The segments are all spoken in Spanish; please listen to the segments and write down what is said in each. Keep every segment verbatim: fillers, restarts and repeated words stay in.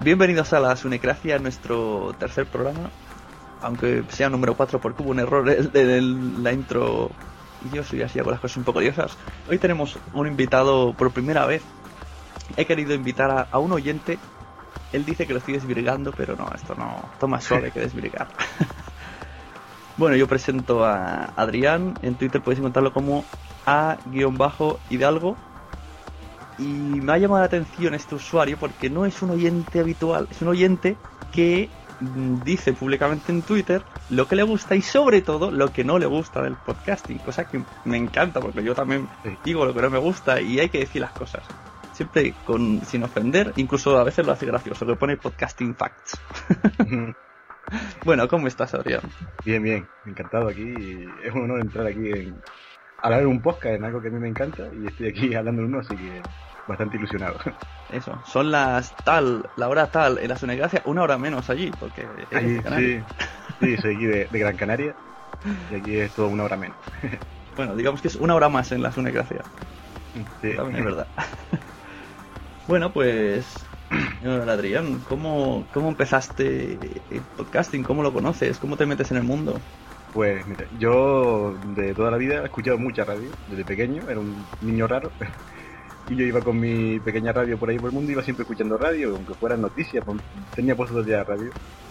Bienvenidos a la Sunecracia, nuestro tercer programa. Aunque sea número cuatro porque hubo un error en la intro y yo soy así, hago las cosas un poco diosas. Hoy tenemos un invitado por primera vez. He querido invitar a, a un oyente. Él dice que lo estoy desvirgando, pero no, esto no, esto más suave que desvirgar. Bueno, yo presento a Adrián. En Twitter podéis encontrarlo como a-hidalgo. Y me ha llamado la atención este usuario porque no es un oyente habitual, es un oyente que dice públicamente en Twitter lo que le gusta y sobre todo lo que no le gusta del podcasting, cosa que me encanta porque yo también digo lo que no me gusta y hay que decir las cosas siempre con sin ofender, incluso a veces lo hace gracioso, le pone podcasting facts. Bueno, ¿cómo estás, Adrián? Bien, bien, encantado aquí. Es un honor entrar aquí en hablar en un podcast, en algo que a mí me encanta, y estoy aquí hablando en uno, así que bastante ilusionado. Eso, son las tal, la hora tal en la Sunecracia, una hora menos allí, porque es Ahí, de Canarias. Sí, sí, soy aquí de, de Gran Canaria, y aquí es todo una hora menos. Bueno, digamos que es una hora más en la Sunecracia. Sí. También es verdad. Bueno, pues, Adrián, ¿cómo, ¿cómo empezaste el podcasting? ¿Cómo lo conoces? ¿Cómo te metes en el mundo? Pues mira, yo de toda la vida he escuchado mucha radio, desde pequeño, era un niño raro. Y yo iba con mi pequeña radio por ahí por el mundo, iba siempre escuchando radio, aunque fueran noticias, tenía puesto ya radio.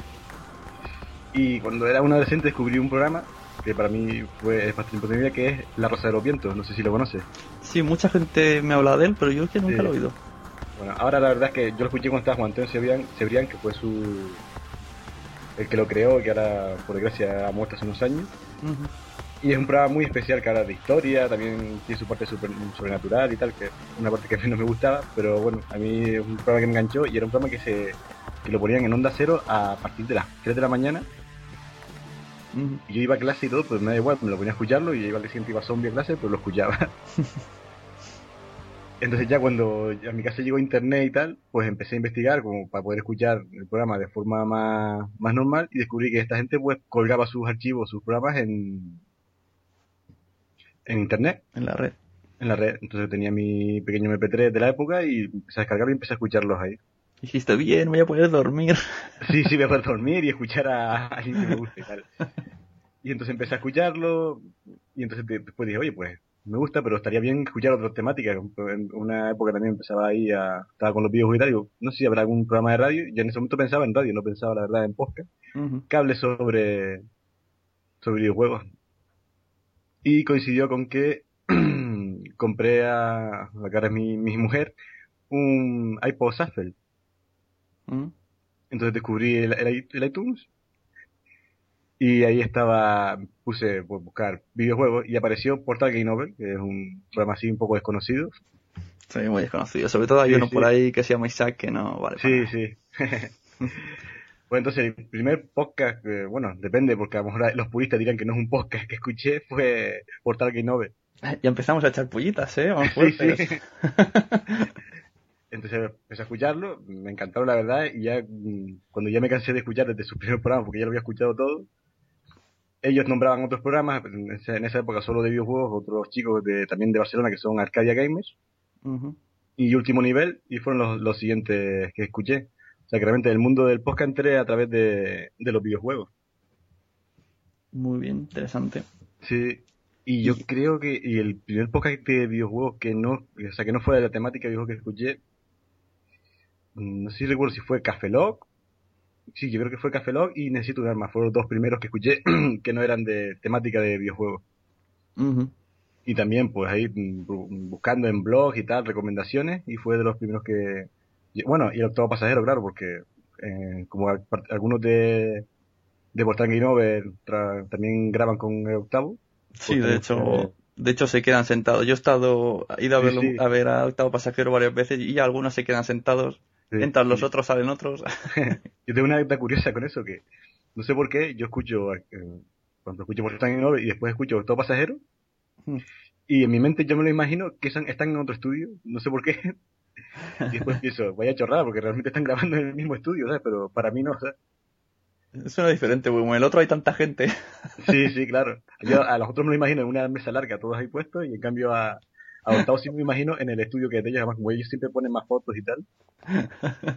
Y cuando era un adolescente descubrí un programa que para mí fue es bastante importante, que es La Rosa de los Vientos, no sé si lo conoces. Sí, mucha gente me habla de él, pero yo es que nunca sí. lo he oído. Bueno, ahora la verdad es que yo lo escuché cuando estaba Juan Antonio Cebrián, Cebrián, que fue su el que lo creó, que ahora por desgracia ha muerto hace unos años. Uh-huh. Y es un programa muy especial que habla de historia, también tiene su parte super, sobrenatural y tal, que es una parte que a mí no me gustaba, pero bueno, a mí es un programa que me enganchó y era un programa que se que lo ponían en Onda Cero a partir de las tres de la mañana. Uh-huh. Y yo iba a clase y todo, pues me da igual, me lo ponía a escucharlo y iba al día siguiente iba zombie a clase, pero lo escuchaba. Entonces ya cuando a mi casa llegó internet y tal, pues empecé a investigar como para poder escuchar el programa de forma más, más normal y descubrí que esta gente pues colgaba sus archivos, sus programas en en internet. En la red. En la red. Entonces tenía mi pequeño eme pe tres de la época y empecé a descargarlo y empecé a escucharlos ahí. Dijiste, bien, voy a poder dormir. Sí, sí, voy a poder dormir y escuchar a alguien que me guste y tal. Y entonces empecé a escucharlo y entonces después dije, oye, pues me gusta, pero estaría bien escuchar otras temáticas. En una época también empezaba ahí a... Estaba con los videojuegos y tal, digo, no sé si habrá algún programa de radio. Yo en ese momento pensaba en radio, no pensaba la verdad en podcast. Uh-huh. Que hable sobre, sobre videojuegos. Y coincidió con que compré a la cara de mi, mi mujer un iPod Shuffle. ¿Mm? Entonces descubrí el, el, el iTunes y ahí estaba, puse por buscar videojuegos y apareció Portal Game Over, que es un programa así un poco desconocido. Sí, muy desconocido. Sobre todo hay sí, uno sí. por ahí que se llama Isaac que no vale sí, para sí. Pues entonces el primer podcast, eh, bueno, depende porque a lo mejor los puristas dirán que no es un podcast que escuché, fue Portal Game Over. Ya empezamos a echar pullitas, ¿eh? Vamos fuertes. Sí, sí. Entonces empecé a escucharlo, me encantaron la verdad, y ya cuando ya me cansé de escuchar desde sus primeros programas, porque ya lo había escuchado todo, ellos nombraban otros programas, en esa, en esa época solo de videojuegos, otros chicos de también de Barcelona que son Arcadia Gamers, uh-huh. y Último Nivel, y fueron los, los siguientes que escuché. O sea que realmente el mundo del podcast entré a través de, de los videojuegos. Muy bien, interesante. Sí. Y yo creo que y el primer podcast de videojuegos que no, o sea, que no fue de la temática de videojuegos que escuché, no sé si recuerdo si fue Café Lock. Sí, yo creo que fue Café Lock y Necesito un arma. Fueron los dos primeros que escuché que no eran de temática de videojuegos. Uh-huh. Y también, pues ahí buscando en blogs y tal, recomendaciones, y fue de los primeros que... Bueno, y el Octavo Pasajero, claro, porque eh, como algunos de, de Portal Game Over tra- también graban con el Octavo. Sí, de hecho, eh... de hecho se quedan sentados. Yo he estado, he ido a, verlo, sí, sí. a ver a Octavo Pasajero varias veces y algunos se quedan sentados. Sí, entran los sí. otros, salen otros. Yo tengo una anécdota curiosa con eso, que no sé por qué, yo escucho, eh, cuando escucho Portal Game Over y después escucho Octavo Pasajero, hmm. y en mi mente yo me lo imagino que son, están en otro estudio, no sé por qué. Y después pienso, vaya chorrada, porque realmente están grabando en el mismo estudio, ¿sabes? Pero para mí no, ¿sabes? Suena diferente, porque en el otro hay tanta gente. Sí, sí, claro. Yo a los otros me lo imagino en una mesa larga, todos ahí puestos, y en cambio a, a Octavo sí me imagino en el estudio que es de ellos, además como ellos siempre ponen más fotos y tal.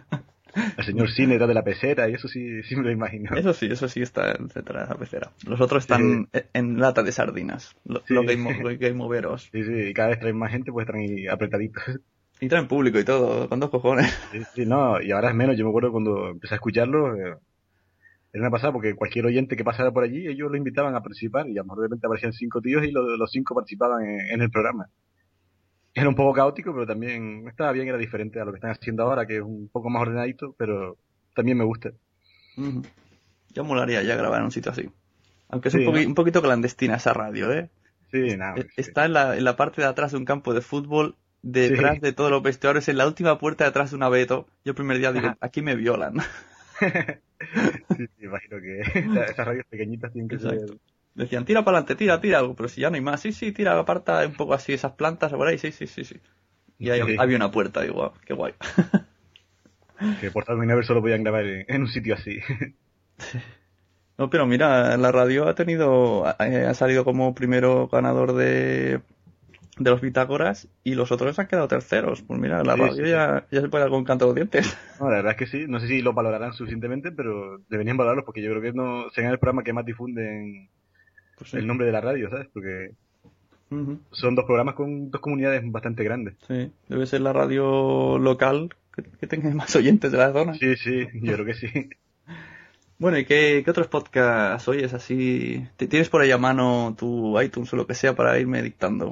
El señor Cine detrás de la pecera, y eso sí, sí me lo imagino. Eso sí, eso sí está detrás de la pecera. Los otros están Sí. en lata de sardinas. Lo- Sí. Los game, los game overos. Sí, sí, y cada vez traen más gente, pues están ahí apretaditos. Y traen público y todo, con dos cojones. Sí, sí, no, y ahora es menos. Yo me acuerdo cuando empecé a escucharlo, eh, era una pasada porque cualquier oyente que pasara por allí, ellos lo invitaban a participar y a lo mejor de repente aparecían cinco tíos y lo- los cinco participaban en, en el programa. Era un poco caótico, pero también estaba bien, era diferente a lo que están haciendo ahora, que es un poco más ordenadito, pero también me gusta. Ujú. Yo molaría ya grabar en un sitio así. Aunque es un, Sí, poqui- ¿no? un poquito clandestina esa radio, ¿eh? Sí, nada, E- sí. Está en la, en la parte de atrás de un campo de fútbol, detrás Sí. de todos los vestuarios, en la última puerta detrás de un abeto. Yo el primer día digo, aquí me violan. Sí, sí, imagino que esa- esas radios pequeñitas tienen que Exacto. ser... Decían, tira para adelante, tira, tira algo, pero si ya no hay más. Sí, sí, tira, aparta un poco así esas plantas por ahí, sí, sí, sí, sí. Y ahí Sí, había una puerta, digo, "Guau, qué guay". que por Talk Never solo podían grabar en, en un sitio así. No, pero mira, la radio ha tenido, eh, ha salido como primero ganador de, de los Bitácoras y los otros han quedado terceros. Pues mira, la Sí, radio sí. ya, ya se puede dar con canto de los dientes. No, la verdad es que sí. No sé si lo valorarán suficientemente, pero deberían valorarlos porque yo creo que no serán el programa que más difunden Pues sí. el nombre de la radio, ¿sabes? Porque Ujú. son dos programas con dos comunidades bastante grandes. Sí, debe ser la radio local que, que tenga más oyentes de la zona. Sí, sí, yo creo que sí. Bueno, ¿y qué, qué otros podcasts oyes así? ¿Te- ¿Tienes por ahí a mano tu iTunes o lo que sea para irme dictando?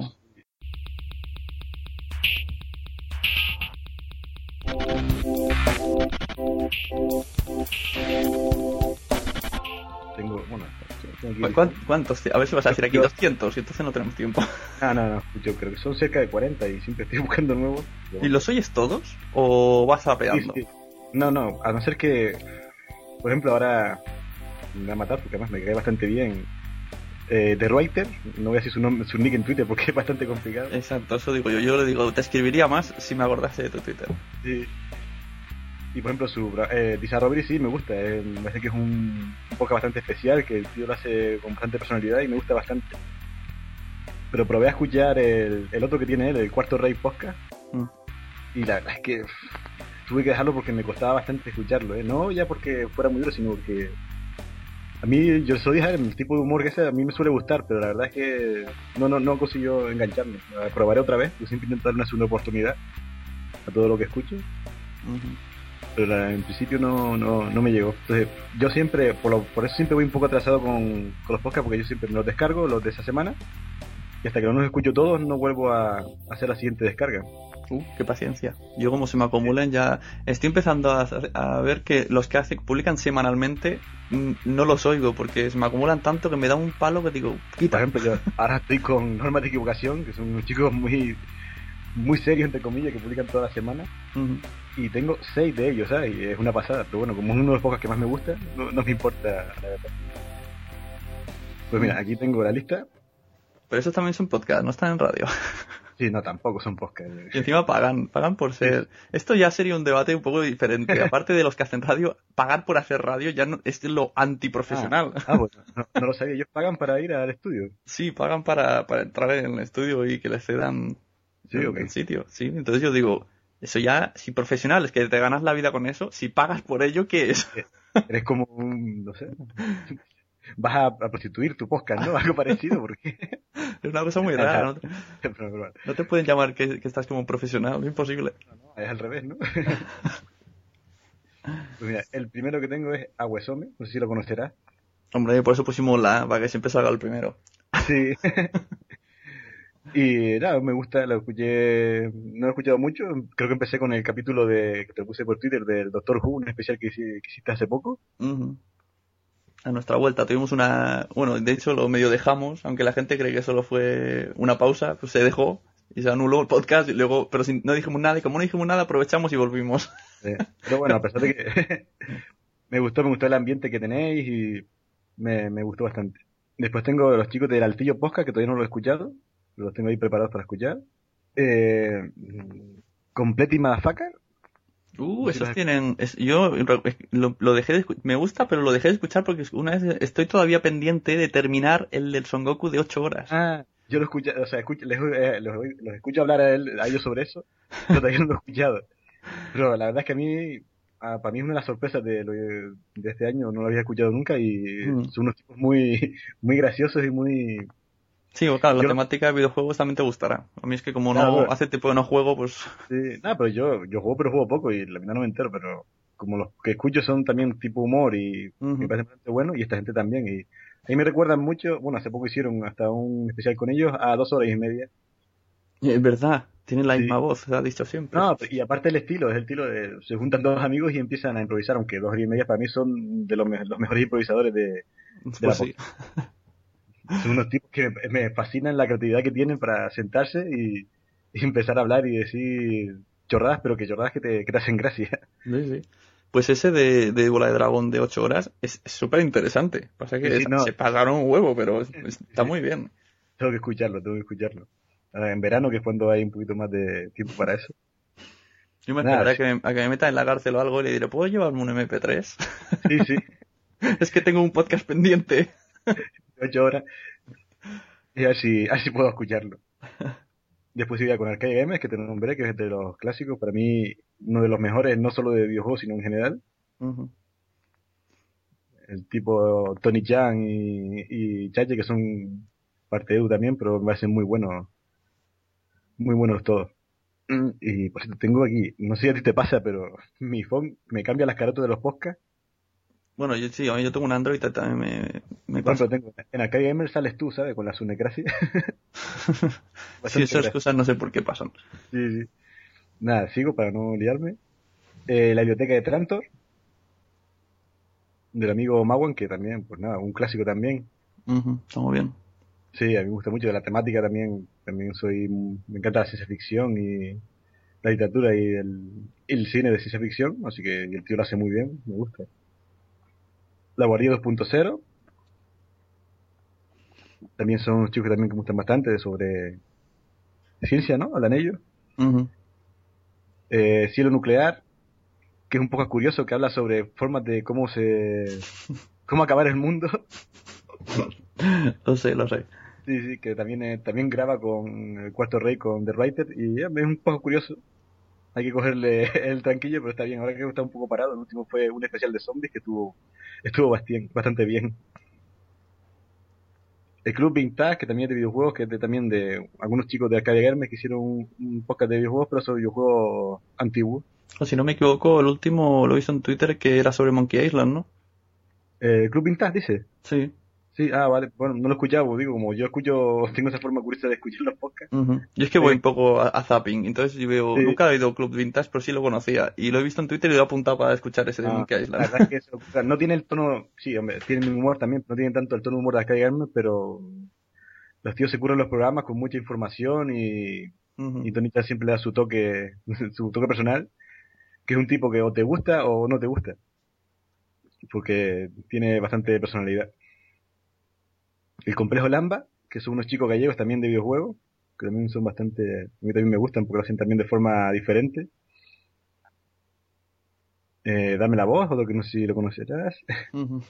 Tengo, bueno, tengo aquí- ¿Cu- cuán- ¿Cuántos? A ver si vas a decir aquí Yo- doscientos y entonces no tenemos tiempo. Ah, no, no, yo creo que son cerca de cuarenta y siempre estoy buscando nuevos. ¿Y los oyes todos o vas Sí, apeando? sí. No, no, a no ser que, por ejemplo, ahora me va a matar porque además me cae bastante bien. Eh, The Writer, no voy a decir su, nombre, su nick en Twitter porque es bastante complicado. Exacto, eso digo yo. Yo le digo, te escribiría más si me acordase de tu Twitter. Sí. Y por ejemplo, su eh, Bizarre Robbery sí me gusta. Eh, me parece que es un, un podcast bastante especial, que el tío lo hace con bastante personalidad y me gusta bastante. Pero probé a escuchar el, el otro que tiene él, el Cuarto Rey Podcast, Mm. y la verdad es que uff, tuve que dejarlo porque me costaba bastante escucharlo. ¿eh? No ya porque fuera muy duro, sino porque a mí, yo soy el tipo de humor que sea, a mí me suele gustar, pero la verdad es que no no no consiguió engancharme. La probaré otra vez, yo siempre intento darle una segunda oportunidad a todo lo que escucho. Ujú. Pero la- en principio no, no, no me llegó. Entonces, yo siempre, por, lo- por eso siempre voy un poco atrasado con, con los podcasts, porque yo siempre me los descargo, los de esa semana, y hasta que no los escucho todos, no vuelvo a, a hacer la siguiente descarga. Uh, qué paciencia. Yo como se me acumulan ya... Estoy empezando a, a ver que los que hacen, publican semanalmente mm, no los oigo porque se me acumulan tanto que me da un palo que digo, Por quita. ejemplo, yo ahora estoy con Normas de Equivocación, que son unos chicos muy muy serios, entre comillas, que publican toda la semana, Ujú. y tengo seis de ellos, ¿sabes? Y es una pasada, pero bueno, como es uno de los podcasts que más me gusta, no, no me importa, la verdad. Pues mira, aquí tengo la lista. Pero esos también son podcasts, no están en radio. Sí, no, tampoco son podcasts. Y encima pagan, pagan por ser... Esto ya sería un debate un poco diferente. Aparte de los que hacen radio, pagar por hacer radio ya no, es lo antiprofesional. Ah, ah, pues no, no lo sabía, ellos pagan para ir al estudio. Sí, pagan para, para entrar en el estudio y que les cedan Sí, el, ok. el sitio. Sí, entonces yo digo, eso ya, si profesional es que te ganas la vida con eso, si pagas por ello, ¿qué es? Eres como un, no sé, vas a, a prostituir tu podcast, ¿no? Algo parecido, porque... Es una cosa muy rara, ¿no? Pero, pero, No te pueden llamar que, que estás como un profesional, es imposible. no, no, es al revés, ¿no? Pues mira, el primero que tengo es Aguesome, no sé si lo conocerás. Hombre, por eso pusimos la, para que siempre salga el primero. Sí. Y nada, me gusta, lo escuché, no lo he escuchado mucho, creo que empecé con el capítulo de que te puse por Twitter del Doctor Who, un especial que, hice- que hiciste hace poco. Ujú. A nuestra vuelta tuvimos una... Bueno, de hecho lo medio dejamos, aunque la gente cree que solo fue una pausa, pues se dejó y se anuló el podcast y luego, pero sin, no dijimos nada y como no dijimos nada aprovechamos y volvimos. Eh, pero bueno, a pesar de que me gustó, me gustó el ambiente que tenéis y me, me gustó bastante. Después tengo los chicos del Altillo Podcast, que todavía no lo he escuchado, los tengo ahí preparados para escuchar. Eh, Complete Motherfucker. Uh, Sí, esos la- tienen... es- yo lo, lo dejé de escu- me gusta, pero lo dejé de escuchar porque una vez estoy todavía pendiente de terminar el del Son Goku de ocho horas. Ah, yo lo escucho, o sea, escucho, les, eh, los, los escucho hablar a, él, a ellos sobre eso, pero todavía no lo he escuchado. Pero la verdad es que a mí ah, para mí es una de las sorpresas de, lo de, de este año, no lo había escuchado nunca y Mm. son unos tipos muy, muy graciosos y muy... Sí, o claro, la Yo, temática de videojuegos también te gustará. A mí es que como claro, no bueno, hace tiempo que no juego, pues... sí, nada, pero yo, yo juego, pero juego poco y la verdad no me entero, pero como los que escucho son también tipo humor y me Ujú. parecen bastante buenos y esta gente también. Y ahí me recuerdan mucho, bueno, hace poco hicieron hasta un especial con ellos a dos horas y media. Es verdad, tienen la Sí, misma voz, se ha dicho siempre. no, y aparte el estilo, es el estilo de, se juntan dos amigos y empiezan a improvisar, aunque dos horas y media para mí son de los, me- los mejores improvisadores de, de Pues la sí. podcast. Son unos tipos que me, me fascinan la creatividad que tienen para sentarse y, y empezar a hablar y decir chorradas, pero que chorradas que te, que te hacen gracia. Sí, sí. Pues ese de, de Bola de Dragón de ocho horas es súper interesante. Pasa Sí, que sí, es- no, se pasaron un huevo, pero es- está sí, muy bien. tengo que escucharlo, tengo que escucharlo. Ahora, en verano, que es cuando hay un poquito más de tiempo para eso. Yo me Nada, esperaré a sí, que me, a que me metan en la cárcel o algo y le diré, ¿puedo llevarme un eme pe tres? sí, sí, Es que tengo un podcast pendiente. ocho horas y así, así puedo escucharlo. Después iría con Arcade Games, que te nombré, que es de los clásicos, para mí uno de los mejores, no solo de videojuegos, sino en general. Ujú. El tipo Tony Chan y, y Chache, que son parte de Edu también, pero me parecen muy buenos, muy buenos todos. Mm, Y por cierto, tengo aquí, no sé si a ti te pasa, pero mi phone me cambia las carotas de los podcasts. Bueno, yo sí, a mí yo tengo un Android y también me, me Por ejemplo, pasa. tengo, en Arcade Gamer sales tú, ¿sabes? Con la Sunecracia. Sí, Bastante esas gracioso. cosas no sé por qué pasan. Sí, sí. Nada, sigo para no liarme. Eh, la biblioteca de Trantor, del amigo Mawan, que también, pues nada, un clásico también. Ujú, está muy bien. Sí, a mí me gusta mucho de la temática también. También soy, me encanta la ciencia ficción y la literatura y el, el cine de ciencia ficción, así que el tío lo hace muy bien, me gusta. La Guardia dos punto cero, también son unos chicos que también me gustan bastante de sobre ciencia, ¿no? Hablan ellos. Ujú. Eh, Cielo Nuclear, que es un poco curioso, que habla sobre formas de cómo se, cómo acabar el mundo. Lo sé, lo sé. Sí, sí, que también, eh, también graba con el Cuarto Rey, con The Writer, y eh, es un poco curioso. Hay que cogerle el tranquillo, pero está bien. Ahora que está un poco parado, el último fue un especial de zombies que estuvo, estuvo bastante, bastante bien. El Club Vintage, que también es de videojuegos, que es de, también de algunos chicos de Arcade Games que hicieron un, un podcast de videojuegos, pero sobre videojuegos antiguos. O si no me equivoco, el último lo he visto en Twitter que era sobre Monkey Island, ¿no? Eh, el Club Vintage dice. Sí. Sí, ah, vale. Bueno, no lo he escuchado, digo, como yo escucho, tengo esa forma curiosa de escuchar los podcasts. Ujú. Yo es que voy Eh, un poco a, a zapping, entonces yo veo, sí, nunca he oído Club Vintage, pero sí lo conocía. Y lo he visto en Twitter y lo he apuntado para escuchar ese de ah, Monkey la Island. verdad es que eso, o sea, no tiene el tono, sí, hombre, tiene mi humor también, no tiene tanto el tono de humor de Arcade Games, pero los tíos se curan los programas con mucha información y, Ujú. y Tony Chan siempre le da su toque, su toque personal, que es un tipo que o te gusta o no te gusta, porque tiene bastante personalidad. El Complejo Lamba, que son unos chicos gallegos también de videojuegos, que también son bastante, a mí también me gustan porque lo hacen también de forma diferente. Eh, Dame la voz, otro que no sé si lo conocerás, Ujú.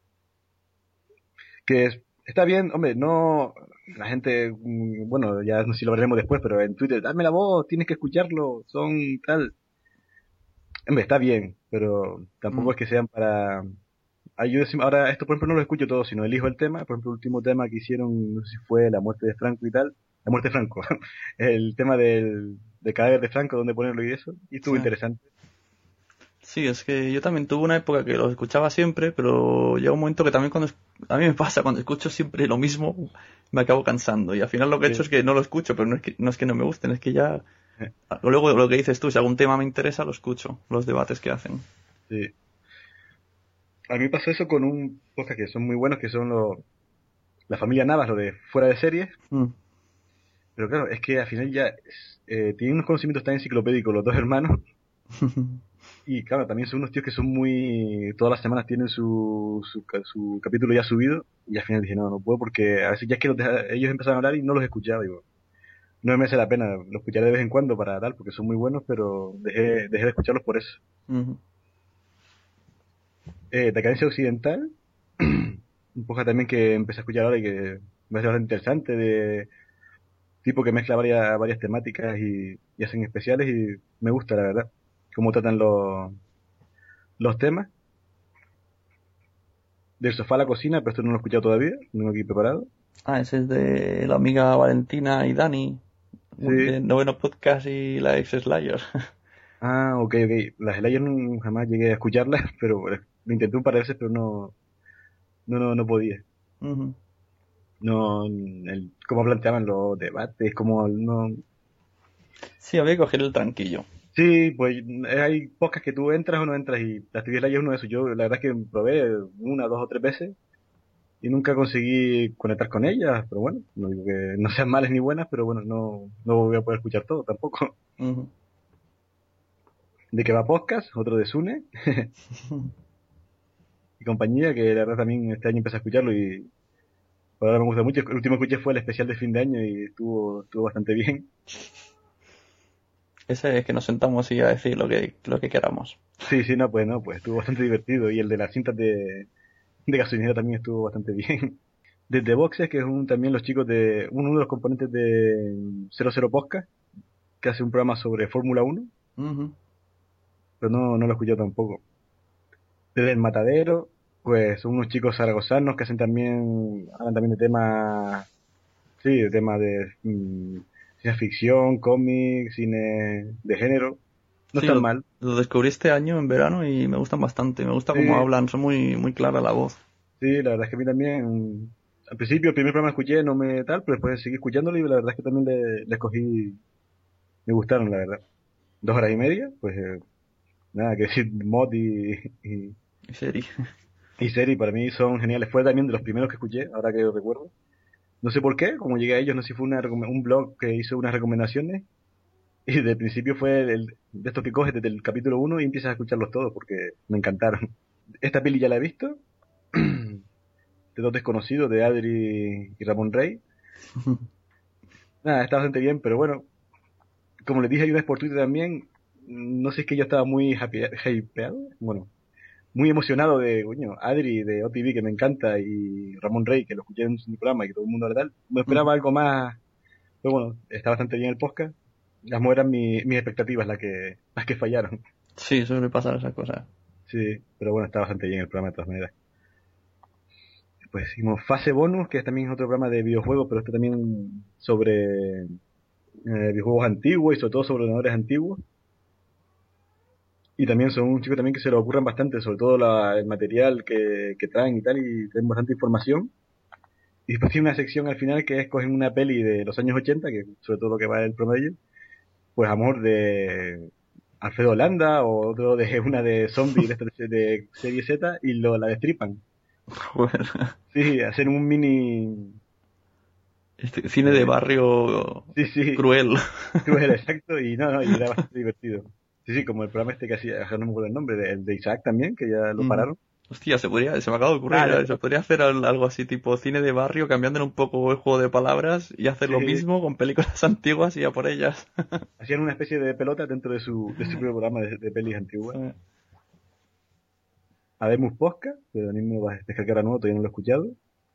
que es, está bien, hombre, no, la gente, mm, bueno, ya no sé si lo veremos después, pero en Twitter, dame la voz, tienes que escucharlo, son tal. Hombre, está bien, pero tampoco Mm. es que sean para... Ah, yo decim- ahora, esto por ejemplo no lo escucho todo, sino elijo el tema. Por ejemplo, el último tema que hicieron, no sé si fue la muerte de Franco y tal. La muerte de Franco. El tema del, del cadáver de Franco, dónde ponerlo y eso. Y estuvo Sí. interesante. Sí, es que yo también tuve una época que los escuchaba siempre, pero llega un momento que también cuando es- a mí me pasa, cuando escucho siempre lo mismo, me acabo cansando. Y al final lo que he hecho Sí, es que no lo escucho, pero no es que no, es que no me gusten, es que ya... eh, Luego lo que dices tú, si algún tema me interesa, lo escucho, los debates que hacen. sí. A mí me pasó eso con un podcast que son muy buenos, que son los, la familia Navas, lo de fuera de series. Mm. Pero claro, es que al final ya eh, tienen unos conocimientos tan enciclopédicos los dos hermanos. Y claro, también son unos tíos que son muy... Todas las semanas tienen su, su, ca- su capítulo ya subido. Y al final dije, no, no puedo porque a veces ya es que los deja- ellos empezaron a hablar y no los escuchaba. Digo, no me merece la pena. Los escucharé de vez en cuando para tal, porque son muy buenos, pero dejé, dejé de escucharlos por eso. Ujú. Eh, Decadencia Occidental, un poco también que empecé a escuchar ahora y que me parece bastante interesante, de tipo que mezcla varias, varias temáticas y, y hacen especiales y me gusta, la verdad, cómo tratan los, los temas. Del sofá a la cocina, pero esto no lo he escuchado todavía, lo tengo aquí preparado. Ah, ese es de la amiga Valentina y Dani, Sí. de Noveno Podcast y la ex Slayer. Ah, ok, ok. Las Slayer no, jamás llegué a escucharlas, pero eh, lo intenté un par de veces, pero no, no, no, no podía. Ujú. No, el, cómo planteaban los debates, como no. Sí, había que coger el tranquillo. Sí, pues eh, hay podcasts que tú entras o no entras y las T V Slayer es uno de esos. Yo la verdad es que probé una, dos o tres veces y nunca conseguí conectar con ellas, pero bueno, no digo que no sean malas ni buenas, pero bueno, no, no voy a poder escuchar todo tampoco. Ujú. De que va podcast, otro de Sune y compañía, que la verdad también este año empecé a escucharlo y por ahora me gusta mucho. El último que escuché fue el especial de fin de año y estuvo, estuvo bastante bien. Ese es que nos sentamos y a decir lo que, lo que queramos. Sí, sí, no, pues no, pues estuvo bastante divertido y el de las cintas de, de gasolinera también estuvo bastante bien. Desde Boxes, que es un, también los chicos de, uno de los componentes de Cero Cero Podcast, que hace un programa sobre Fórmula uno, Ujú. pero no, no lo escuché tampoco. Desde El Matadero, pues son unos chicos zaragozanos que hacen también, hablan también de temas, sí, de temas de mm, ciencia ficción, cómics, cine de género. No Sí, están lo, mal. lo descubrí este año en verano y me gustan bastante. Me gusta cómo Sí, hablan, son muy, muy clara la voz. sí, la verdad es que a mí también, mm, al principio el primer programa escuché, no me tal, pero después seguí escuchándolo y la verdad es que también le, le escogí, me gustaron, la verdad. Dos horas y media, pues eh, nada, que decir, Mod y, y, Serie. y Seri para mí son geniales. Fue también de los primeros que escuché, ahora que lo recuerdo. No sé por qué, como llegué a ellos, no sé si fue una, recome- un blog que hizo unas recomendaciones y desde el principio fue el, de estos que coges desde el capítulo uno y empiezas a escucharlos todos porque me encantaron. Esta peli ya la he visto, de Dos Desconocidos, de Adri y Ramón Rey. Nada, está bastante bien, pero bueno, como les dije una vez por Twitter también, no sé, es que yo estaba muy happy, hypeado, bueno, muy emocionado de, coño, Adri de O T V que me encanta y Ramón Rey que lo escuché en su programa y que todo el mundo habla tal. Me esperaba algo más, pero bueno, está bastante bien el podcast. Las eran mi, mis expectativas las que, las que fallaron. Sí, suele pasar esas cosas. Sí, pero bueno, está bastante bien el programa de todas maneras. Pues hicimos Fase Bonus, que es también otro programa de videojuegos, pero este también sobre eh, videojuegos antiguos y sobre todo sobre ordenadores antiguos. Y también son un chico también que se lo ocurran bastante, sobre todo la, el material que, que traen y tal, y traen bastante información. Y después tiene una sección al final que es cogen una peli de los años ochenta, que sobre todo lo que va el promedio, pues amor de Alfredo Landa o otro de una de zombies de, esta de, de serie Z y lo la destripan. Bueno, Sí, hacen un mini... este cine de Eh, barrio sí, sí, cruel. cruel, exacto, y no, no, y era bastante divertido. Sí, sí, como el programa este que hacía, no me acuerdo el nombre, de- el de Isaac también, que ya lo Ujú. pararon. Hostia, se podría, se me acaba de ocurrir, Ah, ya, ¿eh? Se podría hacer al- algo así tipo cine de barrio, cambiándole un poco el juego de palabras y hacer lo sí, mismo con películas antiguas y a por ellas. hacían una especie de pelota dentro de su, de su programa de, de pelis antiguas. Sí. Habemos Podcast, pero también me lo vas a descargar a nuevo, todavía no lo he escuchado.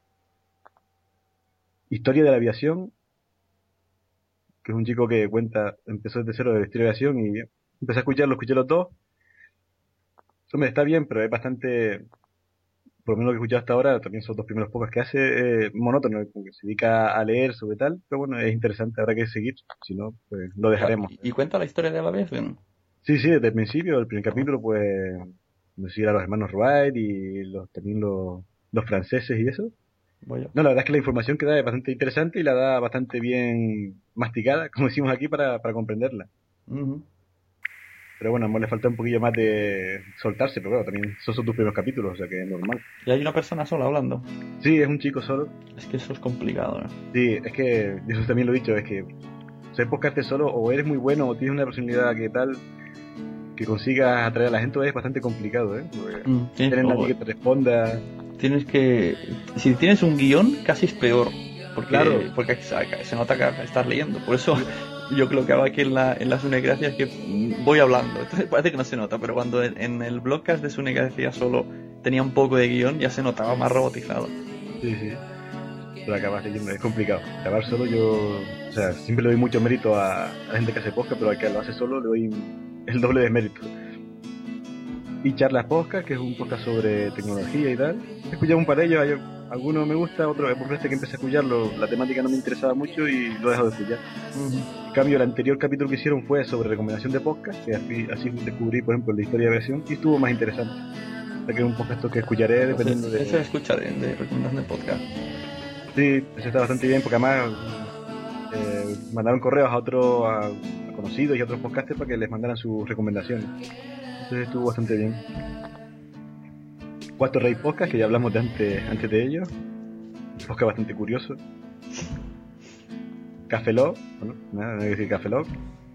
Historia de la aviación, que es un chico que cuenta, empezó desde cero de la historia de la aviación y empecé a escucharlo, escuché los dos. Hombre, está bien, pero es bastante, por lo menos lo que he escuchado hasta ahora, también son los dos primeros podcasts que hace, eh, monótono, como que se dedica a leer sobre tal, pero bueno, es interesante, habrá que seguir, si no, pues lo dejaremos. Y, y cuenta la historia de la aviación. Sí, sí, desde el principio, el primer capítulo, pues, no sé si eran los hermanos Wright y los, también los, los franceses y eso. Voy a- No, la verdad es que la información que da es bastante interesante y la da bastante bien masticada, como decimos aquí, para, para comprenderla. Ujú. Pero bueno, a lo mejor le falta un poquillo más de soltarse, pero claro, también esos son tus primeros capítulos, o sea que es normal. Y hay una persona sola hablando. Sí, es un chico solo. Es que eso es complicado, ¿eh? Sí, es que, y eso también lo he dicho, es que ser podcastер solo o eres muy bueno o tienes una personalidad que tal, que consigas atraer a la gente es bastante complicado, ¿eh? Porque Mm, tienes, tener o- nadie que te responda. tienes que... Si tienes un guión, casi es peor. Porque, Claro. porque se se nota que estás leyendo. Por eso yo creo que hago aquí en, la, en la Sunegracia es que mm, voy hablando. Entonces parece que no se nota, pero cuando en, en el blogcast de Sunegracia solo tenía un poco de guión, ya se notaba más robotizado. Sí, sí. Pero acabar leyendo es complicado. Acabar solo yo, o sea, siempre le doy mucho mérito a, a la gente que hace podcast, pero al que lo hace solo le doy el doble de mérito. y Charlas Podcast, que es un podcast sobre tecnología y tal. He escuchado un par de ellos, hay, algunos me gusta, otros por este que empecé a escucharlo, la temática no me interesaba mucho y lo he dejado de escuchar. Uh-huh. En cambio, el anterior capítulo que hicieron fue sobre recomendación de podcast, que así, así descubrí, por ejemplo, la historia de aviación y estuvo más interesante. O sea que es un podcast que escucharé dependiendo pues ese de... Ese escucharé, de recomendación de podcast. Sí, ese está bastante bien porque además eh, mandaron correos a otros a, a conocidos y a otros podcasters para que les mandaran sus recomendaciones. Entonces estuvo bastante bien. Cuatro Rey Podcast, que ya hablamos de antes, antes de ellos. Un podcast bastante curioso. Café Lock, bueno, nada, no hay que decir Café Lock.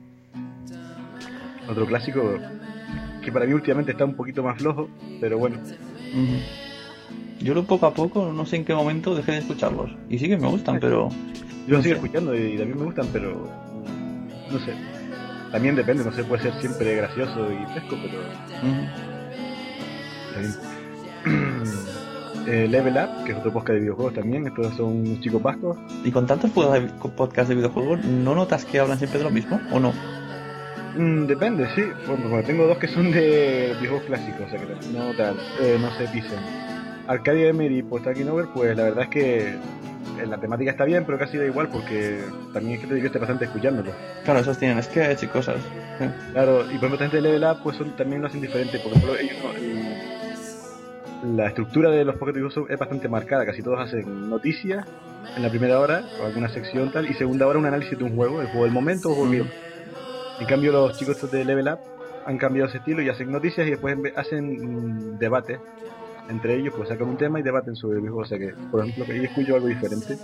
Otro clásico que para mí últimamente está un poquito más flojo, pero bueno. Uh-huh. Yo lo poco a poco, no sé en qué momento dejé de escucharlos. Y sí que me gustan, pero... Yo no sigo escuchando y también me gustan, pero... No sé. También depende, no sé, puede ser siempre gracioso y fresco, pero... Uh-huh. eh, Level Up, que es otro podcast de videojuegos también, estos son unos chicos vascos. ¿Y con tantos podcasts de videojuegos, no notas que hablan siempre de lo mismo, o no? Mm, depende, sí. Bueno, bueno, tengo dos que son de videojuegos clásicos, o sea que no tal, eh, no se pisen. Arcadia Gamer y Post-Tracking Over, pues la verdad es que la temática está bien, pero casi da igual porque también es que te diviertes bastante escuchándolo. Claro, esos tienen sketch y cosas. ¿Eh? Claro, y por ejemplo, gente de Level Up pues son, también lo hacen diferente. Por ejemplo, ellos no, el, la estructura de los Pocket Videojuegos es bastante marcada. Casi todos hacen noticias en la primera hora, o alguna sección tal, y segunda hora un análisis de un juego, el juego del momento o juego video. En cambio, los chicos de Level Up han cambiado ese estilo y hacen noticias y después hacen mm, debates entre ellos, pues sacan un tema y debaten sobre el videojuego. O sea que, por ejemplo, que yo escucho algo diferente.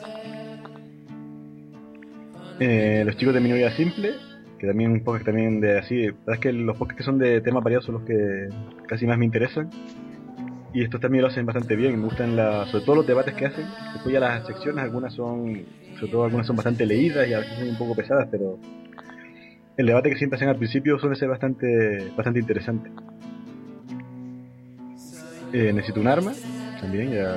Eh, los chicos de Minoría Simple, que también un podcast también de así, la verdad es que los podcasts que son de temas variados son los que casi más me interesan. Y estos también lo hacen bastante bien, me gustan la, sobre todo los debates que hacen. Después ya las secciones, algunas son, sobre todo algunas son bastante leídas y a veces son un poco pesadas, pero el debate que siempre hacen al principio suele ser bastante, bastante interesante. Eh, necesito un arma, también ya...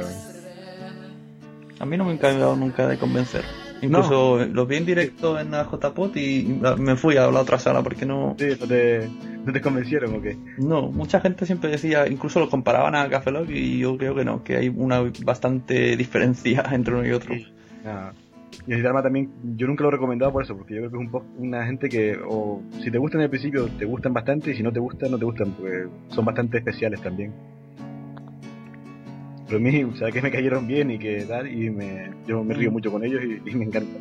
A mí no me he encargado nunca de convencer. Incluso no. Los vi en directo en la J P O T y me fui a la otra sala porque no... Sí, ¿no te, no te convencieron o qué? No, mucha gente siempre decía, incluso lo comparaban a Café Lock y yo creo que no, que hay una bastante diferencia entre uno y otro. Sí. Ah. Y el arma también, yo nunca lo he recomendado por eso, porque yo creo que es un poco una gente que, o si te gustan al principio, te gustan bastante, y si no te gustan, no te gustan, porque son bastante especiales también. Pero a mí, o sea, que me cayeron bien y que tal, y me, yo me río mucho con ellos y, y me encanta.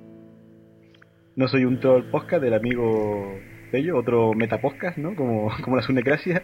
No soy un troll podcast del amigo Pello, otro metapodcast, ¿no? Como, como la Sunecracia.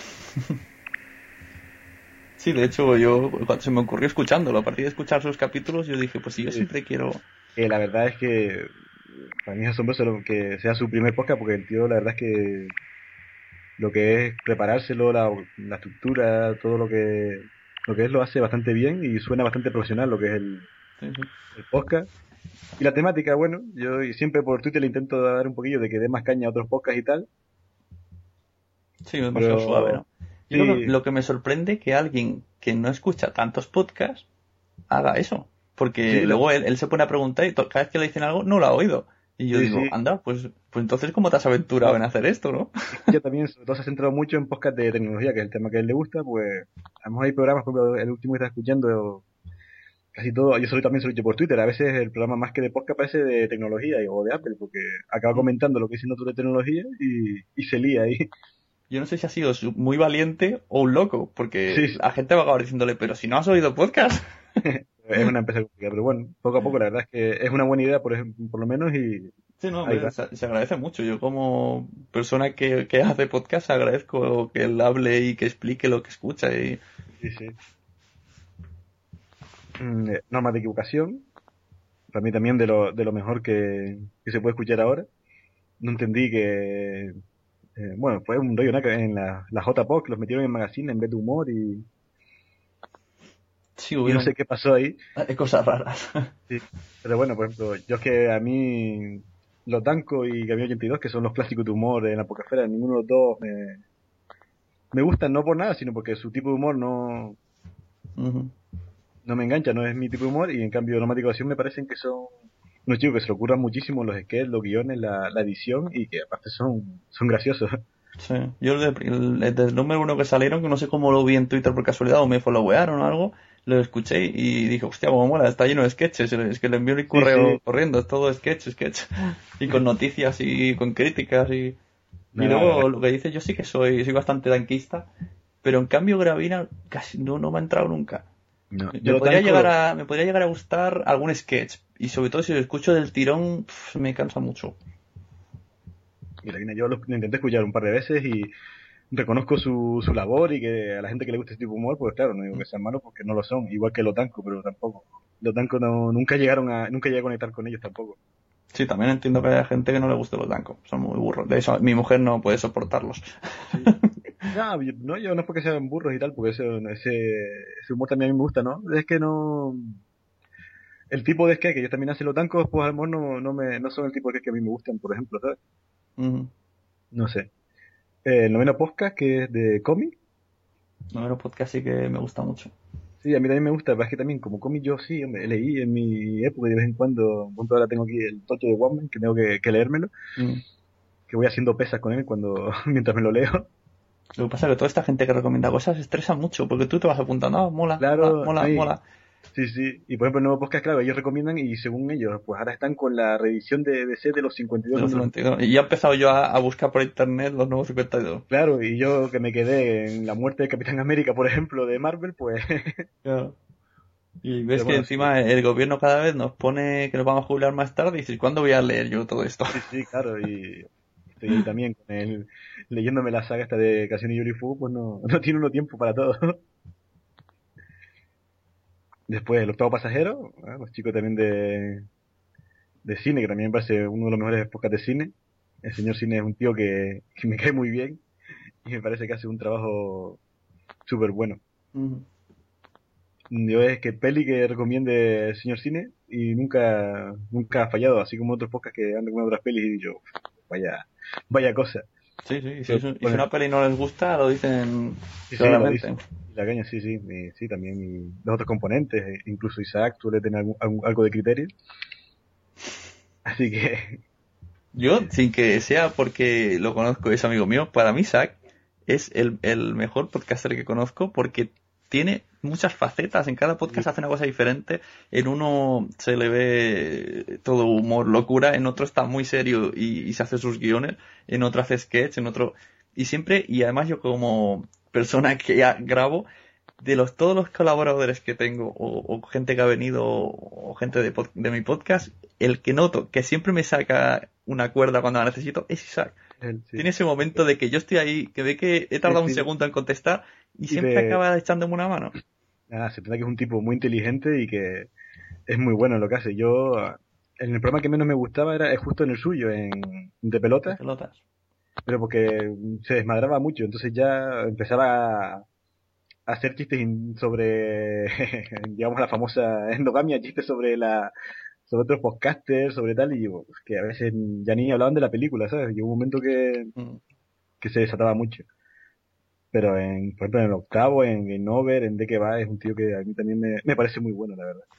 Sí, de hecho, yo cuando se me ocurrió escuchándolo, a partir de escuchar sus capítulos, yo dije, pues sí, yo sí. siempre quiero... Eh, la verdad es que para mí es asombroso que sea su primer podcast, porque el tío, la verdad es que lo que es preparárselo, la, la estructura, todo lo que lo que es lo hace bastante bien y suena bastante profesional lo que es el, sí, sí. el podcast. Y la temática, bueno, yo siempre por Twitter le intento dar un poquillo de que dé más caña a otros podcasts y tal. Sí, es más suave, ¿no? Sí. Yo lo, lo que me sorprende que alguien que no escucha tantos podcasts haga eso. Porque sí, luego él, él se pone a preguntar y cada vez que le dicen algo no lo ha oído. Y yo sí, digo, sí. anda, pues pues entonces ¿cómo te has aventurado no. en hacer esto, no? Yo también, sobre todo se ha centrado mucho en podcast de tecnología, que es el tema que a él le gusta, pues a lo mejor hay programas, por ejemplo, el último que está escuchando, casi todo, yo solo también se lo he dicho por Twitter, a veces el programa más que de podcast parece de tecnología o de Apple, porque acaba comentando lo que dicen otros de tecnología y, y se lía ahí. Yo no sé si ha sido muy valiente o un loco, porque sí, sí. la gente va a acabar diciéndole, pero si no has oído podcast... Es una empresa complicada, pero bueno, poco a poco la verdad es que es una buena idea por, ejemplo, por lo menos y... Sí, no, hombre, se, se agradece mucho. Yo como persona que, que hace podcast agradezco que él hable y que explique lo que escucha. Y... Sí, sí. Mm, eh, normas de equivocación, para mí también de lo, de lo mejor que, que se puede escuchar ahora. No entendí que... Eh, bueno, fue un rollo en la, la J P O C, los metieron en magazine en vez de humor y... Sí, y no sé qué pasó ahí. Hay cosas raras. Sí, pero bueno, por ejemplo, yo es que a mí los Danco y Gabriel ochenta y dos, que son los clásicos de humor en la Pocafera, ninguno de los dos me, me gustan, no por nada, sino porque su tipo de humor no uh-huh. no me engancha, no es mi tipo de humor, y en cambio Normas de Equivocación me parecen que son unos chicos que se le ocurran muchísimo los sketches, los guiones, la, la edición, y que aparte son, son graciosos. Sí, yo desde el, desde el número uno que salieron, que no sé cómo lo vi en Twitter por casualidad o me followearon o algo, lo escuché y dije, hostia, cómo mola, está lleno de sketches, es que le envío el Sí, correo sí. corriendo, es todo sketch, sketch, y con noticias y con críticas y, y Nada, la verdad. luego lo que dices, yo sí que soy, soy bastante tanquista, pero en cambio Gravina casi no, no me ha entrado nunca. No, Me, yo me lo podría llegar tanco. a, me podría llegar a gustar algún sketch, y sobre todo si lo escucho del tirón, pf, me cansa mucho. Mira, Gravina, yo lo, lo intenté escuchar un par de veces y reconozco su, su labor y que a la gente que le gusta este tipo de humor, pues claro, no digo que sean malos porque no lo son, igual que los Tanco, pero tampoco. Los Tanco no, nunca llegaron a, nunca llegué a conectar con ellos tampoco. Sí, también entiendo que haya gente que no le guste los blancos. Son muy burros. De eso, mi mujer no puede soportarlos. Sí. No, yo, no, yo no es porque sean burros y tal, porque ese, ese, ese humor también a mí me gusta, ¿no? Es que no, el tipo de sketch que ellos también hacen los Tancos, pues a lo mejor no, no me, no son el tipo de sketch que a mí me gustan, por ejemplo, ¿sabes? Ujú. No sé. Eh, el noveno podcast, que es de cómic. Número podcast sí que me gusta mucho. Sí, a mí también me gusta, pero es que también como cómic yo sí, hombre, leí en mi época y de vez en cuando, punto ahora tengo aquí el tocho de Watchmen, que tengo que, que leérmelo, Mm. que voy haciendo pesas con él cuando mientras me lo leo. Lo que pasa es que toda esta gente que recomienda cosas estresa mucho, porque tú te vas apuntando, ah, mola, mola, Claro, mola, no, y, mola. sí, sí, y por ejemplo el nuevo podcast, claro, ellos recomiendan y según ellos, pues ahora están con la reedición de D C de los cincuenta y dos De los números. cincuenta y dos. Y ya he empezado yo a, a buscar por internet los nuevos cincuenta y dos. Claro, y yo que me quedé en la muerte de Capitán América, por ejemplo, de Marvel, pues, Claro. Y ves pero que bueno, sí, encima el gobierno cada vez nos pone que nos vamos a jubilar más tarde y dices, ¿cuándo voy a leer yo todo esto? sí, sí, claro, y estoy ahí también con él leyéndome la saga esta de Casino y Yuri Fu, pues no, no tiene uno tiempo para todo. Después, El octavo pasajero, ¿eh? Los chicos también de, de cine, que también me parece uno de los mejores podcasts de cine. El señor Cine es un tío que, que me cae muy bien y me parece que hace un trabajo súper bueno. Ujú. Yo es que peli que recomiende el señor Cine y nunca nunca ha fallado, así como otros podcasts que han recomendado otras pelis y yo, vaya, vaya cosa. Sí, sí, y si, Pero, es un- y si pues, una peli no les gusta, lo dicen sí, sí, lo dice. claramente. Y la caña, sí, sí, y, sí, también. Y los otros componentes, e incluso Isaac suele tener algún- algún- algo de criterio. Así que, Yo, sin que sea porque lo conozco, es amigo mío, para mí Zack es el, el mejor podcaster que conozco porque tiene muchas facetas. En cada podcast hace una cosa diferente. En uno se le ve todo humor, locura. En otro está muy serio y, y se hace sus guiones. En otro hace sketch. En otro... Y siempre, y además yo como persona que ya grabo, de los todos los colaboradores que tengo o, o gente que ha venido o, o gente de, pod- de mi podcast, el que noto que siempre me saca una cuerda cuando la necesito es Isaac. él, sí. Tiene ese momento de que yo estoy ahí, que ve que he Sí, tardado un sí. segundo en contestar y Y siempre de, acaba echándome una mano. nada, se trata que es un tipo muy inteligente y que es muy bueno en lo que hace. Yo, en el programa que menos me gustaba era es justo en el suyo, en De De Pelota, pelotas. pero porque se desmadraba mucho, entonces ya empezaba a, a hacer chistes in- sobre, digamos, la famosa endogamia, chistes sobre la sobre otros podcasters, sobre tal, y digo, pues, que a veces ya ni hablaban de la película, ¿sabes? Y hubo un momento que, Mm. que se desataba mucho. Pero en, por ejemplo, en el octavo, en Game Over, en De Que Va, es un tío que a mí también me, me parece muy bueno, la verdad.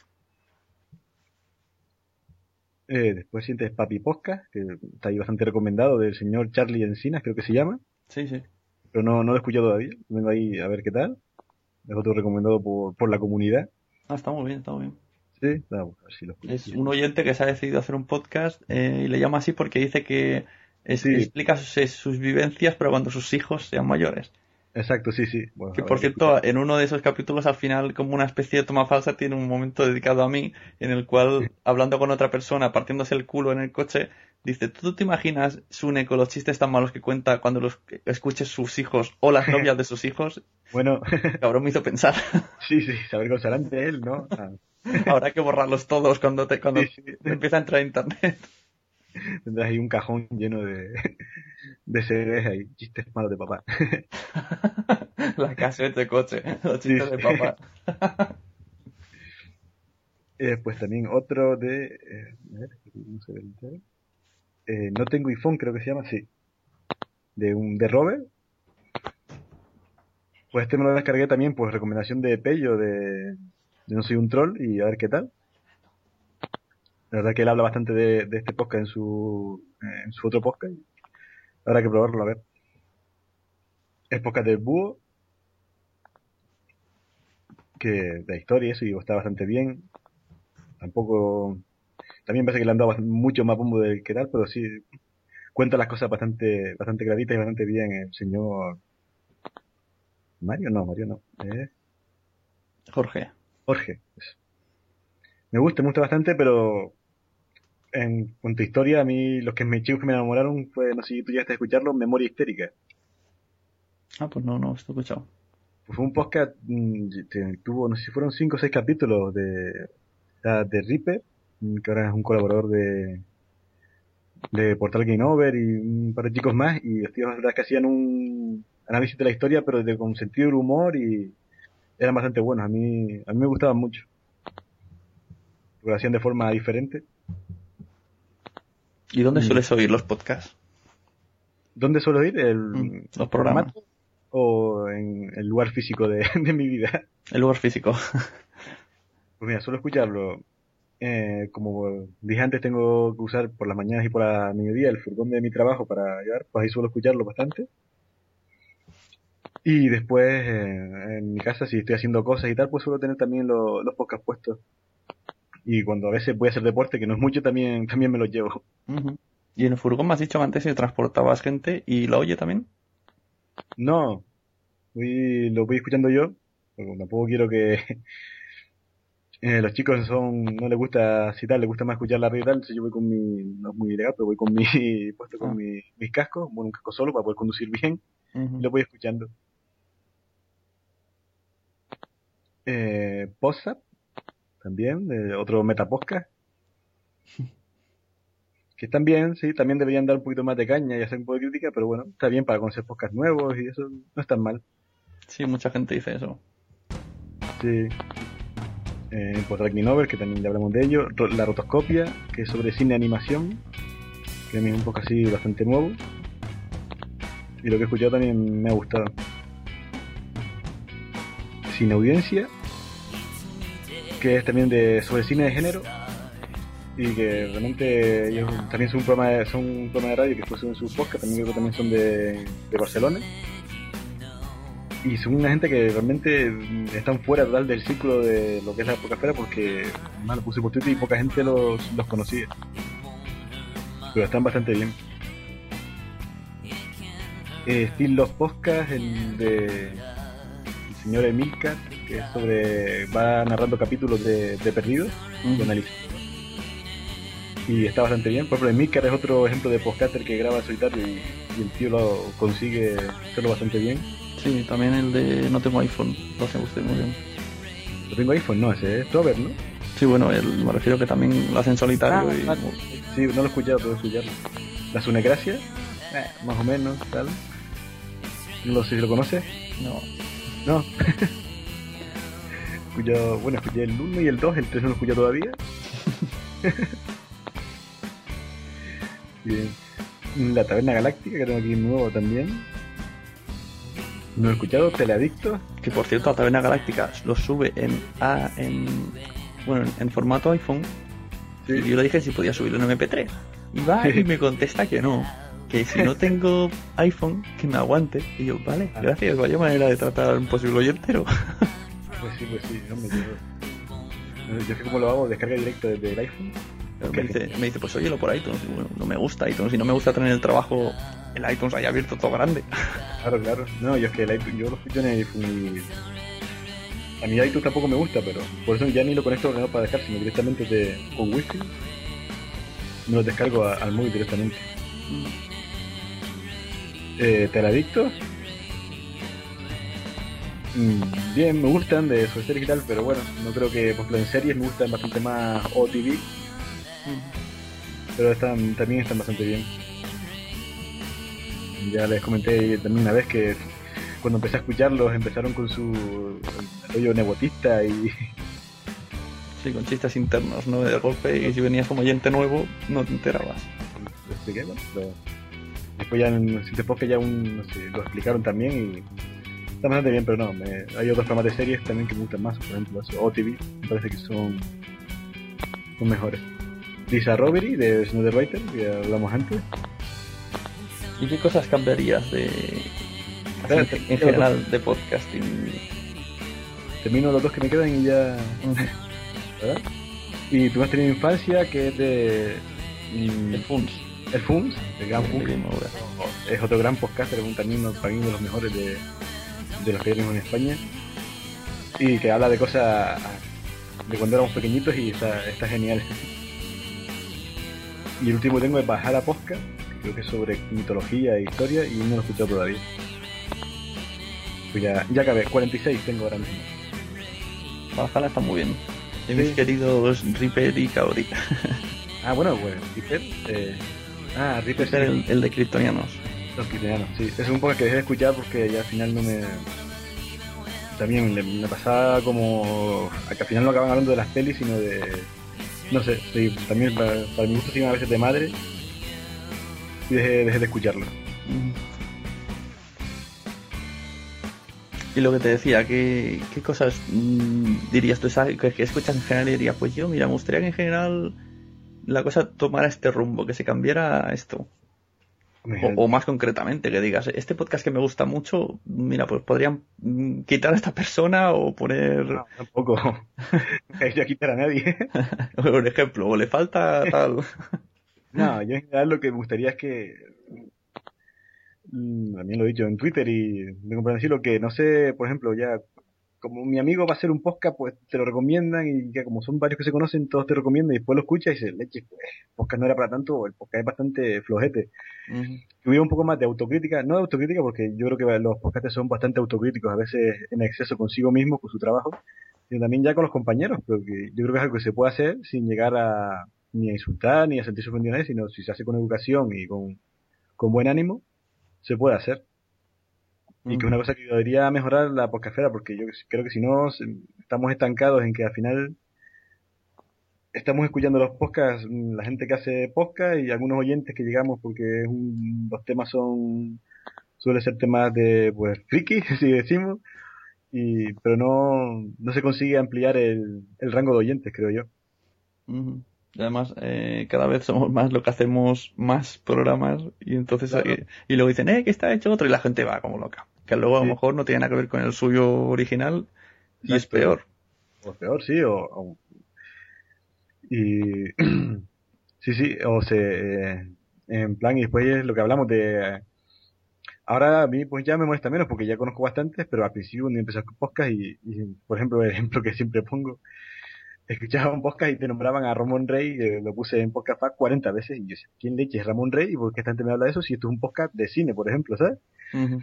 Eh, después sientes Papi Podcast, que está ahí bastante recomendado, del señor Charlie Encinas, creo que se llama, Sí, sí. pero no, no lo he escuchado todavía. Vengo ahí a ver qué tal. Es otro recomendado por, por la comunidad. Ah, está muy bien, está muy bien. Sí, vamos, a ver si lo escucho. Es un oyente que se ha decidido hacer un podcast eh, y le llama así porque dice que es- Sí, explica sus, sus vivencias, pero cuando sus hijos sean mayores. exacto, sí, sí. Bueno, Que por habrá que escuchar. cierto, en uno de esos capítulos al final, como una especie de toma falsa, tiene un momento dedicado a mí, en el cual, hablando con otra persona, partiéndose el culo en el coche, dice, ¿tú te imaginas, Sune, con los chistes tan malos que cuenta cuando los escuches sus hijos o las novias de sus hijos? Bueno, Cabrón, me hizo pensar. sí, sí, saber cómo será ante él, ¿no? Ah, Habrá que borrarlos todos cuando te, sí, cuando sí. empieza a entrar a internet. Tendrás ahí un cajón lleno de, de C Ds ahí, chistes malos de papá. La cassette de coche, los Sí, chistes sí. de papá. Eh, pues también otro de... eh, a ver, no se ve entero. Eh, no tengo iPhone, creo que se llama, sí. De un de Robert. Pues este me lo descargué también, pues recomendación de Pello, de, de No soy un troll, y a ver qué tal. La verdad que él habla bastante de, de este podcast en su, en su otro podcast. Habrá que probarlo, a ver. el podcast del Búho, que de historia y eso, y está bastante bien. Tampoco... También parece que le han dado bast- mucho más bombo del que tal, pero sí cuenta las cosas bastante bastante claritas y bastante bien el señor... Mario, no, Mario no. Eh, Jorge. Jorge. Eso. Me gusta, me gusta bastante, pero en cuanto a historia, a mí los que me chicos que me enamoraron fue, no sé si tú llegaste a escucharlo, Memoria Histérica. Ah, pues no, no, esto he escuchado. Pues fue un podcast, mm, que tuvo, no sé si fueron cinco o seis capítulos de, de Reaper, mm, que ahora es un colaborador de, de Portal Game Over y un par de chicos más, y los tíos la verdad que hacían un análisis de la historia, pero de, con sentido del humor, y eran bastante buenos. A mí, a mí me gustaban mucho, porque lo hacían de forma diferente. ¿Y dónde Mm. sueles oír los podcasts? ¿Dónde suelo ir? El, Mm, los programas. formato o en el lugar físico de, de mi vida. El lugar físico. Pues mira, suelo escucharlo. Eh, como dije antes, tengo que usar por las mañanas y por la mediodía el furgón de mi trabajo para llevar, pues ahí suelo escucharlo bastante. Y después, eh, en mi casa, si estoy haciendo cosas y tal, pues suelo tener también lo- los podcasts puestos. Y cuando a veces voy a hacer deporte, que no es mucho, también, también me los llevo. Ujú. Y en el furgón me has dicho antes que transportabas gente y lo oye también. No, voy, lo voy escuchando yo, porque tampoco quiero que eh, los chicos son, no les gusta citar, les gusta más escuchar la radio y tal, entonces yo voy con mi, no es muy legal, pero voy con mi, puesto con Ah. mi, mis cascos, bueno, un casco solo para poder conducir bien, Ujú. y lo voy escuchando. Eh, Podsap, también, de otro metapodcast, que están bien, sí, también deberían dar un poquito más de caña y hacer un poco de crítica, pero bueno, está bien para conocer podcasts nuevos y eso no es tan mal. Sí, mucha gente dice eso. Sí. Eh, por Tracking Over, que también ya hablamos de ello. Ro- La Rotoscopia, que es sobre cine y animación, que también es un poco así bastante nuevo. Y lo que he escuchado también me ha gustado. Sin Audiencia, que es también de sobre cine de género. Y que realmente ellos también son un programa de, son un programa de radio que fue en sus podcasts, también creo que también son de, de Barcelona. Y son una gente que realmente mm, están fuera total del círculo de lo que es la podcastera, porque más lo puse por Twitter y poca gente los, los conocía. Pero están bastante bien. Eh, Still Love Podcast, el de el señor Emilcar, que es sobre, va narrando capítulos de, de Perdidos, Ujú. de análisis. Y está bastante bien. Por ejemplo, Emilcar es otro ejemplo de podcaster que graba solitario y, y el tío lo consigue hacerlo bastante bien. Sí, también el de No tengo iPhone. Lo hace usted muy bien. Lo tengo iPhone, no, ese es Trover, ¿no? Sí, bueno, el, me refiero que también lo hace en solitario. Ah, y, ah, sí, no lo he escuchado, tengo que escucharlo. La Sunecracia, eh, más o menos, tal. No sé si lo conoces. no. No. Escuchado, bueno, escuché el uno y el dos, el tres no lo escuché todavía. Bien. La Taberna Galáctica, que tengo aquí nuevo también. No he escuchado. Teleadicto. Que por cierto, la Taberna Galáctica lo sube en, a, en bueno, en, en formato iPhone. Sí. Y yo le dije si podía subirlo en eme pe tres. Y va y me contesta que no. Que si no tengo iPhone, que me aguante. Y yo, vale, Ah. gracias, vaya manera de tratar a un posible oyentero. Pues sí, pues sí, no me llevo. Yo sé cómo lo hago, descarga directa desde el iPhone. Me dice, me dice, pues óyelo por iTunes. Y bueno, no me gusta iTunes. Y no me gusta tener el trabajo, el iTunes ahí abierto todo grande. Claro, claro. No, yo es que el iTunes, yo lo escucho en el iPhone y... A mí iTunes tampoco me gusta, pero por eso ya ni lo conecto al ordenador para dejar, sino directamente de, con Wi-Fi. Me lo descargo a- al móvil directamente. Eh, Teladictos. Mm, bien, me gustan de sus series y tal, pero bueno, no creo que, por ejemplo, en series me gustan bastante más O T V, pero están, también están bastante bien. Ya les comenté también una vez que cuando empecé a escucharlos empezaron con su rollo nebotista y Sí, con chistes internos, ¿no? De golpe, y si venías como oyente nuevo, no te enterabas. lo expliqué, ¿no? Pero después ya en el siguiente podcast ya un, no sé, lo explicaron también y está bastante bien, pero no, me, hay otros programas de series también que me gustan más, por ejemplo eso, O T V, me parece que son, son mejores. Lisa Robery de Snowden Writer, que hablamos antes. ¿Y qué cosas cambiarías de en, en general de podcasting. Termino los dos que me quedan y ya... ¿verdad? Y tú has tenido infancia, que es de... El F U N S. El F U N S, el gran F U N S. De es otro gran podcaster, es un también, también de los mejores de, de los que tenemos en España. Y que habla de cosas de cuando éramos pequeñitos y está, está genial. Y el último que tengo es Valhalla Podcast, que creo que es sobre mitología e historia y no lo he escuchado todavía. Pues ya, ya acabé, cuarenta y seis tengo ahora mismo. Valhalla está muy bien. De Sí. mis queridos Reaper y Kaori. Ah, bueno, pues Reaper. Eh... Ah, Reaper, sí. el, el de Kryptonianos. Los Kryptonianos, sí. Es un poco que dejé de escuchar porque ya al final no me... También le, me pasaba como... A que al final no acaban hablando de las pelis, sino de... No sé, sí, también para, para mi gusto siguen a veces de madre. Y dejé, dejé de escucharlo. Mm. Y lo que te decía, ¿qué, qué cosas mmm, dirías tú? ¿Sabes? ¿Qué, qué escuchas en general? Y dirías, pues yo, mira, me gustaría que en general la cosa tomara este rumbo, que se cambiara a esto. O, o más concretamente, que digas, este podcast que me gusta mucho, mira, pues podrían mm, quitar a esta persona o poner... No, tampoco. No he a quitar a nadie. Por ejemplo, o le falta tal... No, yo en general lo que me gustaría es que... También lo he dicho en Twitter y me compran decirlo que, no sé, por ejemplo, ya... Como mi amigo va a hacer un podcast, pues te lo recomiendan y ya como son varios que se conocen, todos te recomiendan y después lo escuchas y dices, leche, pues, el podcast no era para tanto, el podcast es bastante flojete. Uh-huh. Que hubiera un poco más de autocrítica, no de autocrítica porque yo creo que los podcasts son bastante autocríticos, a veces en exceso consigo mismo, con su trabajo, sino también ya con los compañeros, porque yo creo que es algo que se puede hacer sin llegar a ni a insultar ni a sentirse ofendido a nadie, sino si se hace con educación y con, con buen ánimo, se puede hacer. Y que es una cosa que ayudaría a mejorar la podcastfera, porque yo creo que si no, estamos estancados en que al final estamos escuchando los podcasts, la gente que hace podcast y algunos oyentes que llegamos porque es un, los temas son, suele ser temas de, pues, friki, si decimos, y, pero no, no se consigue ampliar el, el rango de oyentes, creo yo. Uh-huh. Y además, eh, cada vez somos más lo que hacemos más programas y entonces Claro. eh, y luego dicen, eh, que está hecho otro y la gente va como loca. Que luego a lo Sí. mejor no tiene nada que ver con el suyo original y es Exacto. peor. O peor, sí, o, o y sí, sí, o se eh, en plan y después es lo que hablamos de ahora a mí pues ya me molesta menos porque ya conozco bastantes, pero al principio cuando empecé con podcast y, y por ejemplo el ejemplo que siempre pongo, escuchaba un podcast y te nombraban a Ramón Rey, eh, lo puse en Podcast Fact cuarenta veces y yo decía, ¿quién leche es Ramón Rey? ¿Y por qué esta gente me habla de eso si esto es un podcast de cine, por ejemplo, ¿sabes? Uh-huh.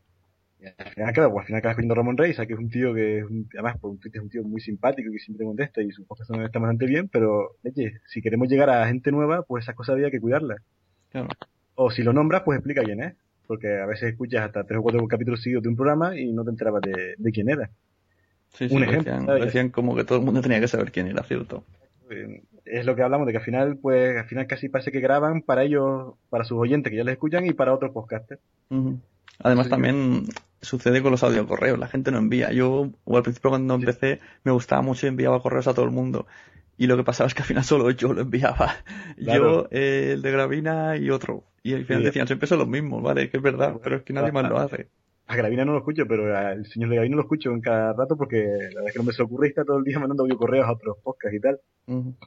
Y al final, claro, pues al final acabas escuchando a Ramón Rey, sabes que es un tío que, es un, además por un Twitter es un tío muy simpático y que siempre contesta y sus podcasts están bastante bien, pero, leche, si queremos llegar a gente nueva, pues esas cosas había que cuidarlas. Claro. O si lo nombras, pues explica quién es, porque a veces escuchas hasta tres o cuatro capítulos seguidos de un programa y no te enterabas de, de quién era. Sí, sí, Un ejemplo, decían, ¿sabes? decían como que todo el mundo tenía que saber quién era, ¿cierto? Eh, Es lo que hablamos, de que al final, pues, al final casi parece que graban para ellos, para sus oyentes que ya les escuchan y para otros podcasters. Uh-huh. Además Sí. también sucede con los audiocorreos, la gente no envía. Yo, o al principio cuando Sí. empecé, me gustaba mucho y enviaba correos a todo el mundo. Y lo que pasaba es que al final solo yo lo enviaba. Claro. Yo, eh, el de Gravina y otro. Y al final Sí. decían, siempre son los mismos, ¿vale? Que es verdad, pero es que nadie más lo hace. A Gravina no lo escucho, pero al señor de Gravina lo escucho en cada rato porque la verdad es que no me se le ocurre y está todo el día mandando audiocorreos a otros podcasts y tal. Uh-huh.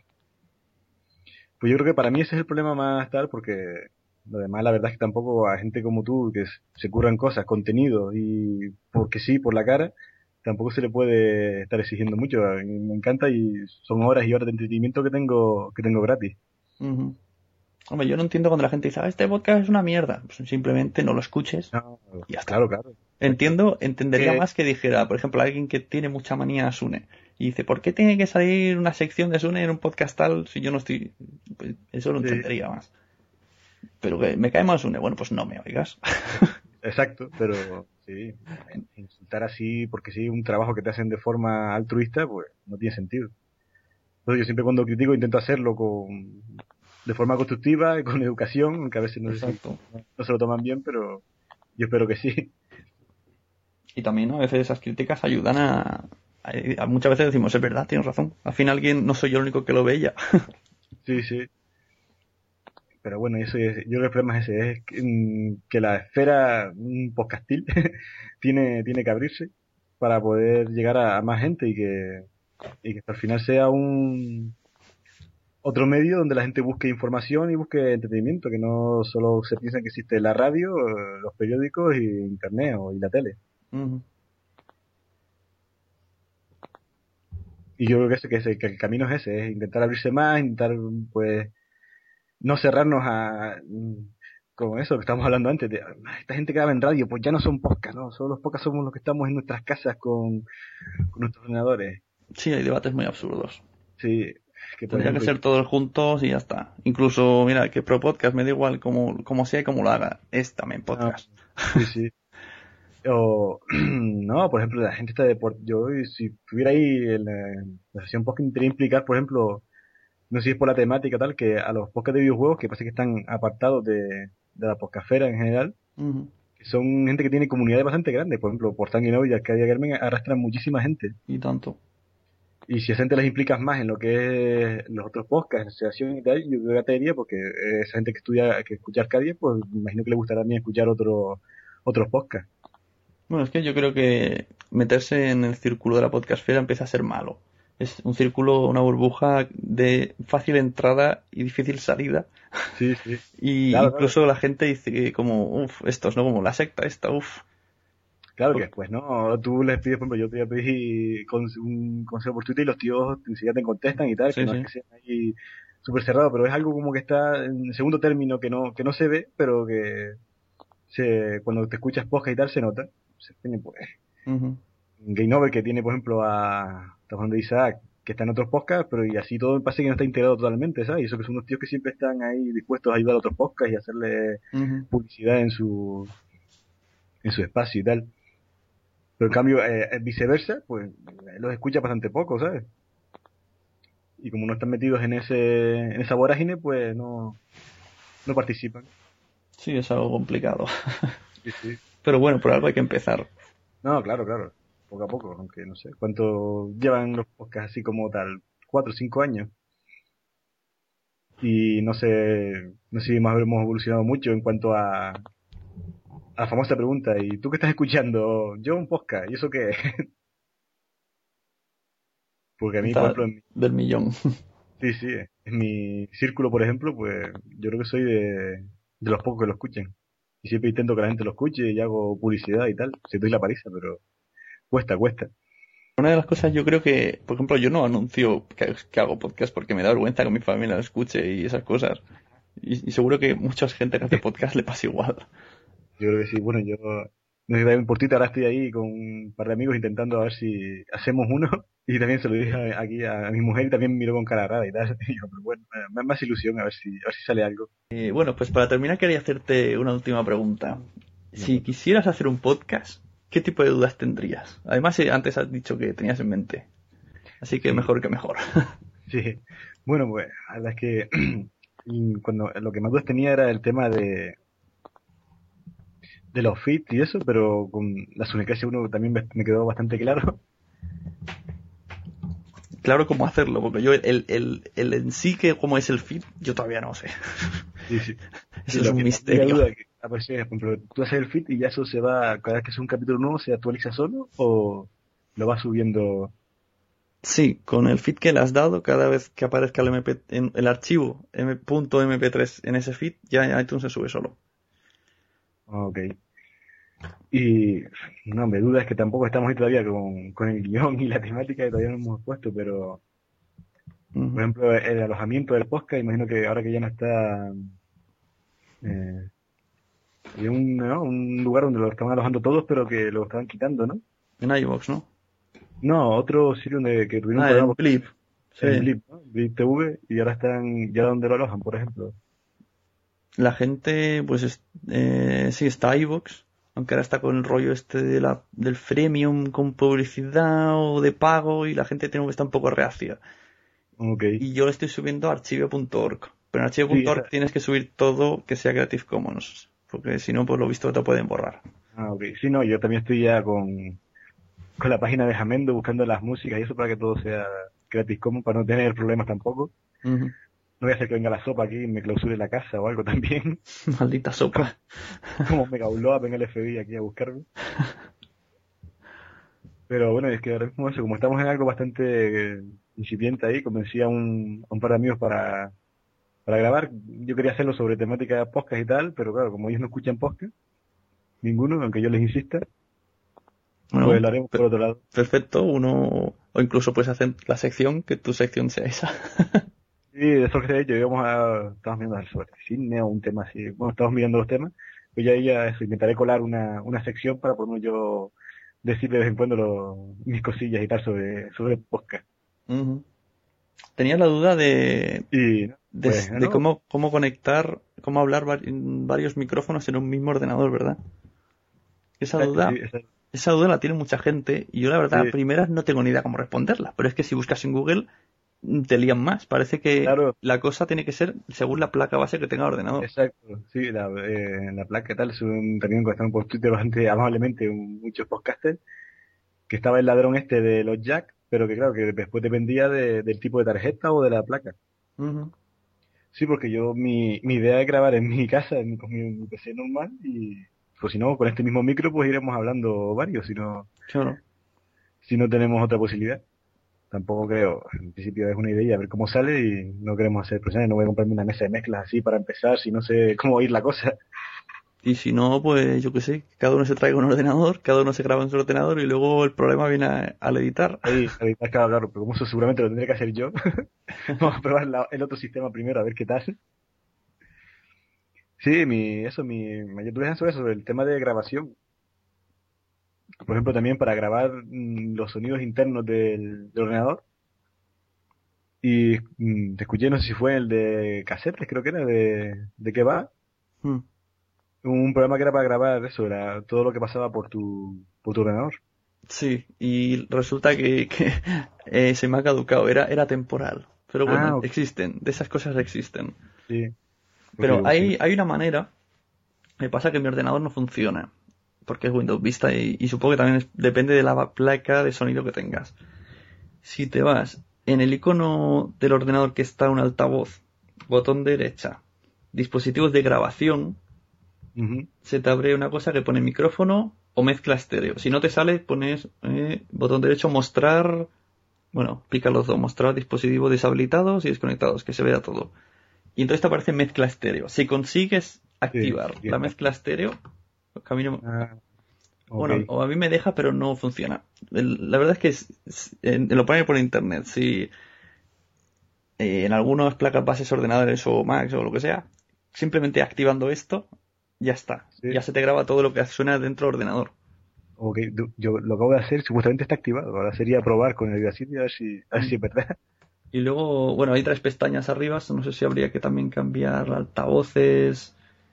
Pues yo creo que para mí ese es el problema más tal, porque lo demás la verdad es que tampoco a gente como tú, que se curran cosas, contenido, y porque sí, por la cara, tampoco se le puede estar exigiendo mucho. Me encanta y son horas y horas de entretenimiento que tengo que tengo gratis. Uh-huh. Hombre, yo no entiendo cuando la gente dice, ah, este podcast es una mierda. Pues simplemente no lo escuches. No, y ya está. Claro, claro. Entiendo, entendería Eh, más que dijera, por ejemplo, alguien que tiene mucha manía a Sune y dice, ¿por qué tiene que salir una sección de Sune en un podcast tal si yo no estoy...? Pues eso lo Sí. entendería más. Pero que me cae mal Sune, bueno, pues no me oigas. Exacto, pero sí, insultar así porque sí un trabajo que te hacen de forma altruista, pues no tiene sentido. Entonces yo siempre cuando critico intento hacerlo con de forma constructiva y con educación, aunque a veces no, sé si- Exacto. no se lo toman bien, pero yo espero que sí. Y también, ¿no? A veces esas críticas ayudan a, a, a- Muchas veces decimos, es verdad, tienes razón. Al final alguien, no soy yo el único que lo veía. Sí, sí. pero bueno, eso es, yo creo que el problema es ese, es que, mm, que la esfera un podcastil tiene, tiene que abrirse para poder llegar a, a más gente y que, y que al final sea un otro medio donde la gente busque información y busque entretenimiento, que no solo se piensa que existe la radio, eh, los periódicos y internet o y la tele. Ujú. Y yo creo que, ese, que, ese, que el camino es ese, es intentar abrirse más, intentar pues no cerrarnos a mm, como eso que estábamos hablando antes, de "Ah, esta gente que habla en radio, pues ya no son podcasts, ¿no? Solo los podcasts somos los que estamos en nuestras casas con, con nuestros ordenadores. Sí, hay debates muy absurdos. Sí, que por Tendría que ejemplo, ser todos juntos y ya está. Incluso, mira, que Pro Podcast me da igual como, como sea y como lo haga. Es también ah, podcast. sí, sí. O, no, por ejemplo, la gente está de por, yo si estuviera ahí en la, en la sesión podcast intentaría implicar, por ejemplo, no sé si es por la temática tal, que a los podcasts de videojuegos, que parece que están apartados de, de la podcastfera en general, Ujú. que son gente que tiene comunidades bastante grandes, por ejemplo, por Tanguy y Arcadia Germen arrastran muchísima gente. Y tanto. Y si a esa gente les implicas más en lo que es los otros podcasts, en asociación y tal, yo creo que te diría, porque esa gente que estudia, que escucha Arcadia, pues me imagino que le gustará también escuchar otro, otros podcasts. Bueno, es que yo creo que meterse en el círculo de la podcastfera empieza a ser malo. Es un círculo, una burbuja de fácil entrada y difícil salida. Sí, sí. Y Claro, claro. incluso la gente dice que como, uff, estos, ¿no? Como la secta esta, uff. Claro que después, ¿no? Tú les pides, por ejemplo, yo te voy a pedir con- un consejo por Twitter y los tíos enseguida te contestan y tal, que Sí, no es sí. que sea ahí súper cerrado, pero es algo como que está en segundo término que no, que no se ve, pero que se, cuando te escuchas podcast y tal se nota. Se tiene, pues, Ujú. Game Over que tiene, por ejemplo, a, estamos hablando de Isaac, que está en otros podcasts, pero y así todo parece que no está integrado totalmente, ¿sabes? Y eso que son unos tíos que siempre están ahí dispuestos a ayudar a otros podcasts y hacerle Ujú. publicidad en su, en su espacio y tal. Pero en cambio, eh, viceversa, pues los escucha bastante poco, ¿sabes? Y como no están metidos en ese en esa vorágine, pues no, no participan. Sí, es algo complicado. Sí, sí. Pero bueno, por algo hay que empezar. No, claro, claro. Poco a poco, aunque no sé. ¿Cuánto llevan los podcasts así como tal? ¿Cuatro o cinco años? Y no sé, no sé si más hemos evolucionado mucho en cuanto a, a la famosa pregunta, ¿y tú qué estás escuchando? Yo un podcast, ¿y eso qué es? Porque a mí, por Está ejemplo, en, del millón. sí, sí, en mi círculo, por ejemplo, pues yo creo que soy de, de los pocos que lo escuchen. Y siempre intento que la gente lo escuche y hago publicidad y tal. Si doy la paliza, pero cuesta, cuesta. Una de las cosas yo creo que, por ejemplo, yo no anuncio que, que hago podcast porque me da vergüenza que mi familia lo escuche y esas cosas. Y, y seguro que mucha gente que hace podcast le pasa igual. Yo creo que sí. Bueno, yo no sé, también por Twitter ahora estoy ahí con un par de amigos intentando a ver si hacemos uno. Y también se lo dije a- aquí a, a mi mujer y también miró con cara rara y tal. Y yo, pero bueno, más, más ilusión a ver si, a ver si sale algo. Eh, bueno, pues para terminar quería hacerte una última pregunta. Si quisieras hacer un podcast, ¿qué tipo de dudas tendrías? Además, eh, antes has dicho que tenías en mente. Así que Sí, mejor que mejor. sí. Bueno, pues la verdad es que y cuando lo que más dudas tenía era el tema de, de los feeds y eso, pero con la Sunecracia uno también me, me quedó bastante claro. Claro cómo hacerlo, porque yo el, el, el en sí que cómo es el feed, yo todavía no sé. Sí, sí. Eso Sí, es lo un que la única misterio. duda que aparece, por ejemplo, tú haces el feed y ya eso se va, cada vez que es un capítulo nuevo, se actualiza solo o lo vas subiendo. Sí, con el feed que le has dado, cada vez que aparezca el, M P, en, el archivo m punto m p tres en ese feed, ya iTunes se sube solo. Ok. Y no, me duda es que tampoco estamos ahí todavía con, con el guión y la temática que todavía no hemos puesto, pero por Ujú. ejemplo, el alojamiento del podcast, imagino que ahora que ya no está, eh, había un, ¿no? un lugar donde lo estaban alojando todos, pero que lo estaban quitando, ¿no? En iVoox, ¿no? No, otro sitio donde que tuvieron un Ah, problema en Blip. Sí. en Blip, ¿no? Blip T V, y ahora están, ya donde lo alojan, por ejemplo. La gente, pues, es- eh, sí, está iVoox, aunque ahora está con el rollo este de la, del freemium con publicidad o de pago y la gente tiene que estar un poco reacia. Ok. Y yo le estoy subiendo a archivo punto org. Pero en archivo Sí, punto org esa, tienes que subir todo que sea Creative Commons. Porque si no, pues lo visto te pueden borrar. ah, ok. Sí, no, yo también estoy ya con, con la página de Jamendo buscando las músicas y eso para que todo sea Creative Commons, para no tener problemas tampoco. Ujú. no voy a hacer que venga la sopa aquí y me clausure la casa o algo también. Maldita sopa. Como me cauló, venga el F B I aquí a buscarme. Pero bueno, es que ahora mismo eso, como estamos en algo bastante eh, incipiente ahí, convencí a un, a un par de amigos para, para grabar. Yo quería hacerlo sobre temática podcast y tal, pero claro, como ellos no escuchan podcast, ninguno, aunque yo les insista, Bueno, pues lo haremos por otro lado. Perfecto, uno, o incluso puedes hacer la sección, que tu sección sea esa. Sí, de eso que te he dicho, íbamos a, estamos viendo sobre cine o un tema así, bueno, estamos mirando los temas, pues ya, ya eso, intentaré colar una, una sección para por lo menos yo decir de vez en cuando lo, mis cosillas y tal sobre, sobre el podcast. Uh-huh. Tenía la duda de, Y, de, pues, de ¿no? cómo, cómo conectar, cómo hablar vari- varios micrófonos en un mismo ordenador, ¿verdad? Esa Exacto, duda, sí, exacto. esa duda la tiene mucha gente y yo la verdad, Sí. a primeras no tengo ni idea cómo responderla, pero es que si buscas en Google te lían más. Parece que Claro. la cosa tiene que ser según la placa base que tenga el ordenador. Exacto, sí, la, eh, la placa y tal, es un, también encontraron por Twitter bastante amablemente un- muchos podcasters, que estaba el ladrón este de los jack, pero que claro, que después dependía de- del tipo de tarjeta o de la placa. Ujú. Sí, porque yo, mi, mi idea es grabar en mi casa, en mi, con mi, mi P C normal, y pues si no, con este mismo micro pues iremos hablando varios, si no, Claro. si no tenemos otra posibilidad. Tampoco creo, en principio es una idea, a ver cómo sale y no queremos hacer presiones, no voy a comprarme una mesa de mezclas así para empezar, si no sé cómo ir la cosa. Y si no, pues yo qué sé, cada uno se traiga un ordenador, cada uno se graba en su ordenador y luego el problema viene a- al editar. Ahí, ahí está claro, claro, pero como eso seguramente lo tendré que hacer yo, vamos a probar la- el otro sistema primero, a ver qué tal. Sí, mi, eso, mi mayor duda es sobre eso, sobre el tema de grabación. Por ejemplo, también para grabar mm, los sonidos internos del, del ordenador. Y mm, te escuché, no sé si fue el de casetes, creo que era, de, de qué va. Hmm. Un programa que era para grabar eso, era todo lo que pasaba por tu, por tu ordenador. Sí, y resulta que, que eh, se me ha caducado, era, era temporal. Pero bueno, Ah, ok. existen, de esas cosas existen. Sí. Pero Ok, hay, ok. hay una manera, me pasa que mi ordenador no funciona, porque es Windows Vista y, y supongo que también es- depende de la placa de sonido que tengas. Si te vas en el icono del ordenador que está un altavoz, botón derecha, dispositivos de grabación, Ujú. se te abre una cosa que pone micrófono o mezcla estéreo. Si no te sale, pones eh, botón derecho, mostrar, bueno, pica los dos, mostrar dispositivos deshabilitados y desconectados, que se vea todo. Y entonces te aparece mezcla estéreo. Si consigues activar sí, la está. mezcla estéreo, a mí no- Ah, ok. bueno, o a mí me deja, pero no funciona. El- la verdad es que es- es- eh, lo ponen por internet. Si eh, en algunas placas bases ordenadores o Macs o lo que sea, simplemente activando esto, ya está. Sí. Ya se te graba todo lo que suena dentro del ordenador. Ok, du- yo lo acabo de hacer, supuestamente está activado. Ahora sería probar con el Audacity a ver si, a ver si es verdad. Y luego, bueno, hay tres pestañas arriba. No sé si habría que también cambiar altavoces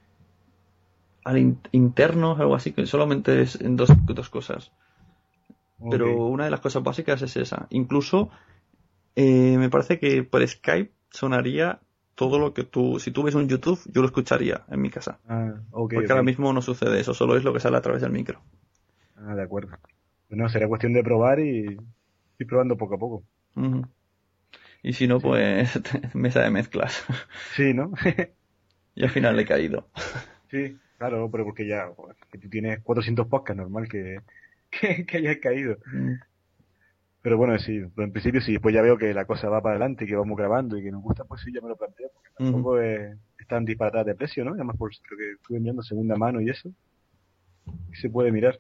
al in- internos, algo así, que solamente es en dos, dos cosas. Pero Ok. una de las cosas básicas es esa. Incluso eh, me parece que por Skype sonaría todo lo que tú... Si tú ves un YouTube, yo lo escucharía en mi casa. Ah, ok, Porque ok. ahora mismo no sucede eso, solo es lo que sale a través del micro. Ah, de acuerdo. Bueno, será cuestión de probar y ir probando poco a poco. Ujú. Y si no, pues mesa de mezclas. Sí, ¿no? Y al final le he caído. Sí, claro, pero porque ya, joder, que tú tienes cuatrocientos podcasts, normal que, que, que hayas caído. Mm. Pero bueno, sí, pero en principio sí, después ya veo que la cosa va para adelante, que vamos grabando y que nos gusta, pues sí, ya me lo planteo, porque tampoco es, es tan disparada de precio, ¿no? Además, por lo que estuve enviando segunda mano y eso, y se puede mirar.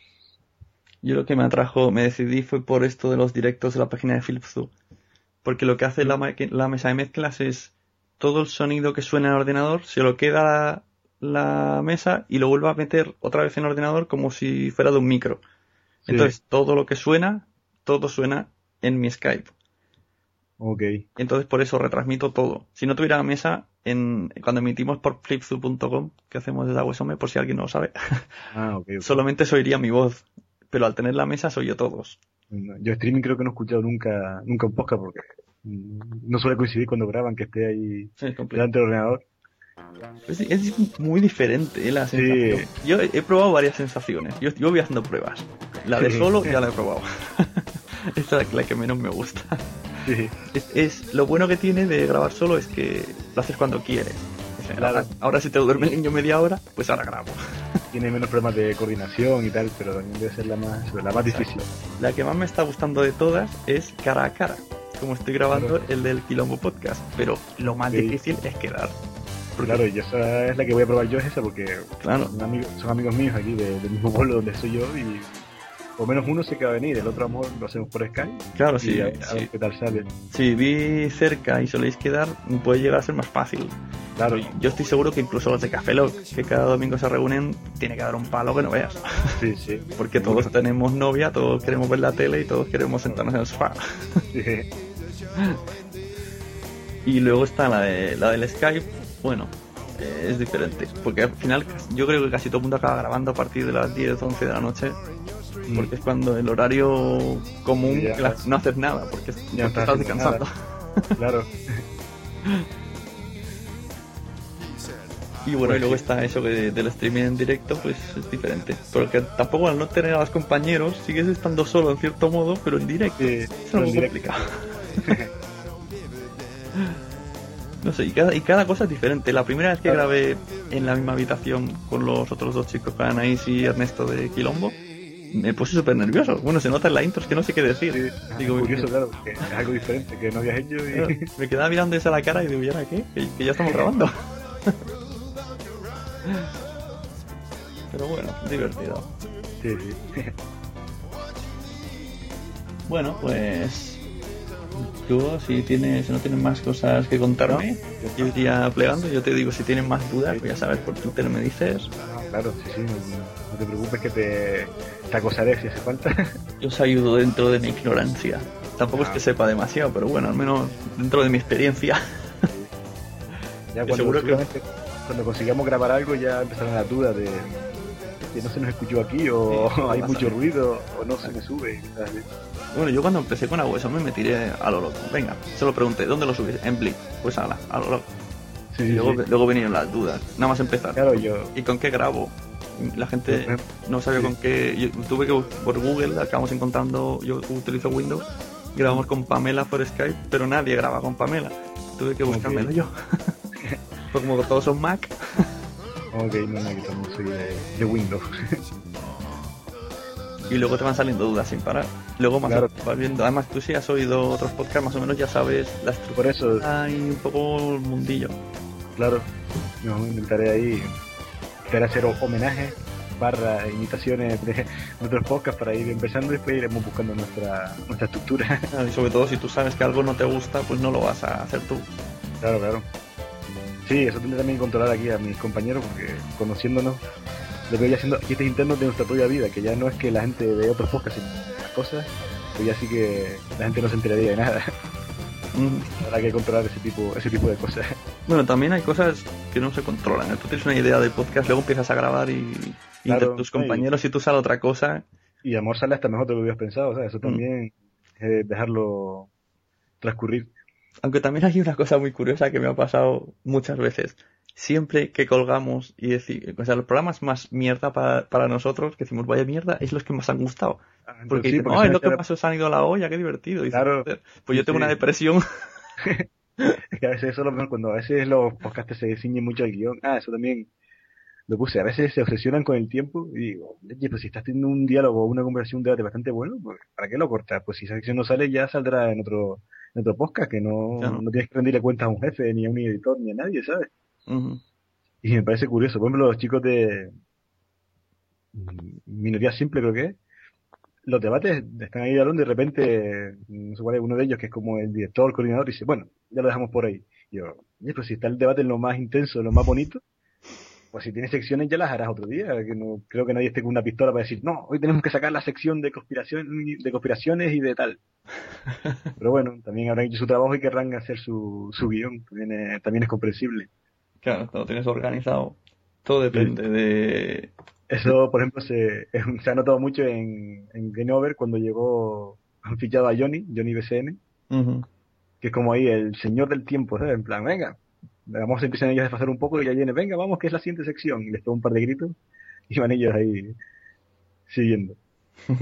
Yo lo que me atrajo, me decidí fue por esto de los directos de la página de Philips Hue. Porque lo que hace la, ma- la mesa de mezclas es todo el sonido que suena en el ordenador, se lo queda la, la mesa y lo vuelve a meter otra vez en el ordenador como si fuera de un micro. Sí. Entonces todo lo que suena, todo suena en mi Skype. Ok. Entonces por eso retransmito todo. Si no tuviera la mesa, en, cuando emitimos por flipzoo punto com, que hacemos desde Awesome, por si alguien no lo sabe, Ah, ok, ok. solamente se oiría mi voz. Pero al tener la mesa soy yo todos. No, yo streaming creo que no he escuchado nunca, nunca un podcast porque mm, no suele coincidir cuando graban que esté ahí Sí, es complicado. delante del ordenador. Es, es muy diferente ¿eh? La Sí. sensación. Yo he, he probado varias sensaciones. Yo, yo voy haciendo pruebas. La de Sí. solo ya la he probado. Esta es la que menos me gusta. Sí. Es, es lo bueno que tiene de grabar solo es que lo haces cuando quieres. O sea, Claro. ahora, ahora si te duerme el niño media hora, pues ahora grabo. Tiene menos problemas de coordinación y tal, pero también debe ser la más, la más difícil. La que más me está gustando de todas es cara a cara, como estoy grabando Claro. el del Quilombo Podcast, pero lo más Sí. difícil es quedar. Porque, Claro, y esa es la que voy a probar yo, es esa, porque Claro. son, amigos, son amigos míos aquí de- del mismo pueblo donde soy yo, y por lo menos uno sé que va a venir, el otro amor lo hacemos por Skype. Claro, y sí, a, a ver sí. qué tal sale. Si vi cerca y soléis quedar, puede llegar a ser más fácil. Claro, Yo estoy seguro que incluso los de Café Lock, que cada domingo se reúnen, tiene que dar un palo que no veas. sí, sí. Porque todos tenemos novia, todos queremos ver la tele y todos queremos sentarnos en el sofá. Sí. Y luego está la de la del Skype, bueno, eh, es diferente. Porque al final yo creo que casi todo el mundo acaba grabando a partir de las diez, once de la noche. Porque es cuando el horario común Sí, ya. que la- no haces nada, porque, porque Ya no estás estás descansando. haciendo Claro. Y bueno, Pues y luego sí. está eso que del streaming en directo, pues es diferente. Porque tampoco al no tener a los compañeros, sigues estando solo en cierto modo, pero en directo. Sí, es pero algo en directo. complicado. No sé, y cada, y cada cosa es diferente. La primera vez que Claro. grabé en la misma habitación con los otros dos chicos, con Anaís y Ernesto de Quilombo, me puse súper nervioso. Bueno, se nota en la intro, es que no sé qué decir. Sí, Digo, curioso, me, claro, que es algo diferente que no habías hecho y... claro, me quedaba mirando esa a la cara y digo, ¿y ahora qué? Que, que ya estamos grabando. Pero bueno, divertido. Sí, sí. Bueno, pues tú, si tienes, si no tienes más cosas que contarme, yo iría plegando. Yo te digo, si tienes más dudas, pues ya sabes, por Twitter me dices. Claro, sí, sí, no, no te preocupes que te, te acosaré si hace falta. Yo os ayudo dentro de mi ignorancia. Tampoco es que sepa demasiado, pero bueno, al menos dentro de mi experiencia. Ya Yo cuando, seguro que- seguramente cuando consigamos grabar algo ya empezarán las dudas de que no se nos escuchó aquí o Sí, hay va a mucho salir. ruido o no se me sube. ¿Sabes? Bueno, yo cuando empecé con Agueso me, me tiré a lo loco. Venga, se lo pregunté, ¿dónde lo subís? En Blip. Pues ala, a lo loco. Sí, Y sí, luego, sí. luego vinieron las dudas. Nada más empezar. Claro, yo... ¿Y con qué grabo? La gente Ujú. no sabía Sí. con qué. Yo tuve que por Google, acabamos encontrando. Yo utilizo Windows, grabamos con Pamela por Skype, pero nadie graba con Pamela. Tuve que Ok. buscármelo yo. Pues como todos son Mac. Ok, no, no, yo también soy de, de Windows. Y luego te van saliendo dudas sin parar. Luego más Claro. vas viendo. Además, tú si has oído otros podcasts, más o menos ya sabes la estructura Por eso, y un poco el mundillo. claro, yo intentaré ahí intentaré hacer homenaje barra imitaciones de otros podcasts para ir empezando y después iremos buscando nuestra nuestra estructura. Claro, y sobre todo si tú sabes que algo no te gusta, pues no lo vas a hacer tú. Claro, claro. Sí, eso tendré también que controlar aquí a mis compañeros porque conociéndonos lo veo ya haciendo chistes internos de nuestra propia vida, que ya no es que la gente de otros podcasts sino las cosas, pues ya sí que la gente no se enteraría de nada. Mm. Habrá que controlar ese tipo ese tipo de cosas. Bueno, también hay cosas que no se controlan. Tú tienes una idea de podcast, luego empiezas a grabar y, y Claro, entre tus sí. compañeros y tú sale otra cosa. Y amor sale hasta mejor de lo que hubieras pensado, o sea, eso también es dejarlo transcurrir. Aunque también hay una cosa muy curiosa que me ha pasado muchas veces. Siempre que colgamos y decir, o sea, los programas más mierda para, para nosotros, que decimos vaya mierda, es los que más han gustado. Entonces, Porque sí, dicen, porque "Ay, se lo que mete- más os han ido a la olla, qué divertido". Y dices, Claro. "Joder, pues yo tengo Sí. una depresión". Es que a veces eso es lo mejor, cuando a veces los podcasts se ciñen mucho al guión. Ah, eso también lo puse. A veces se obsesionan con el tiempo y digo, oye, pues si estás teniendo un diálogo o una conversación, un debate bastante bueno, pues ¿para qué lo cortas? Pues si esa sección no sale, ya saldrá en otro, en otro podcast, que no, Claro. no tienes que rendirle cuentas a un jefe, ni a un editor, ni a nadie, ¿sabes? Ujú. Y me parece curioso. Por ejemplo, los chicos de mm, Minoría Simple, creo que es, los debates están ahí hablando y de repente, no sé cuál es uno de ellos, que es como el director, el coordinador, y dice, bueno, ya lo dejamos por ahí. Y yo, oye, pues si está el debate en lo más intenso, en lo más bonito, pues si tienes secciones ya las harás otro día, que no creo que nadie esté con una pistola para decir, no, hoy tenemos que sacar la sección de conspiración, de conspiraciones y de tal. Pero bueno, también habrán hecho su trabajo y querrán hacer su, su guión, también es, también es comprensible. Claro, lo tienes organizado. Todo depende de... Eso, por ejemplo, se, se ha notado mucho en, en Game Over cuando llegó, han fichado a Johnny, Johnny B C N, Ujú. que es como ahí el señor del tiempo, ¿sabes? En plan, venga, vamos a empiezan ellos a desfasar un poco y ya viene, venga, vamos, que es la siguiente sección. Y les pego un par de gritos y van ellos ahí siguiendo.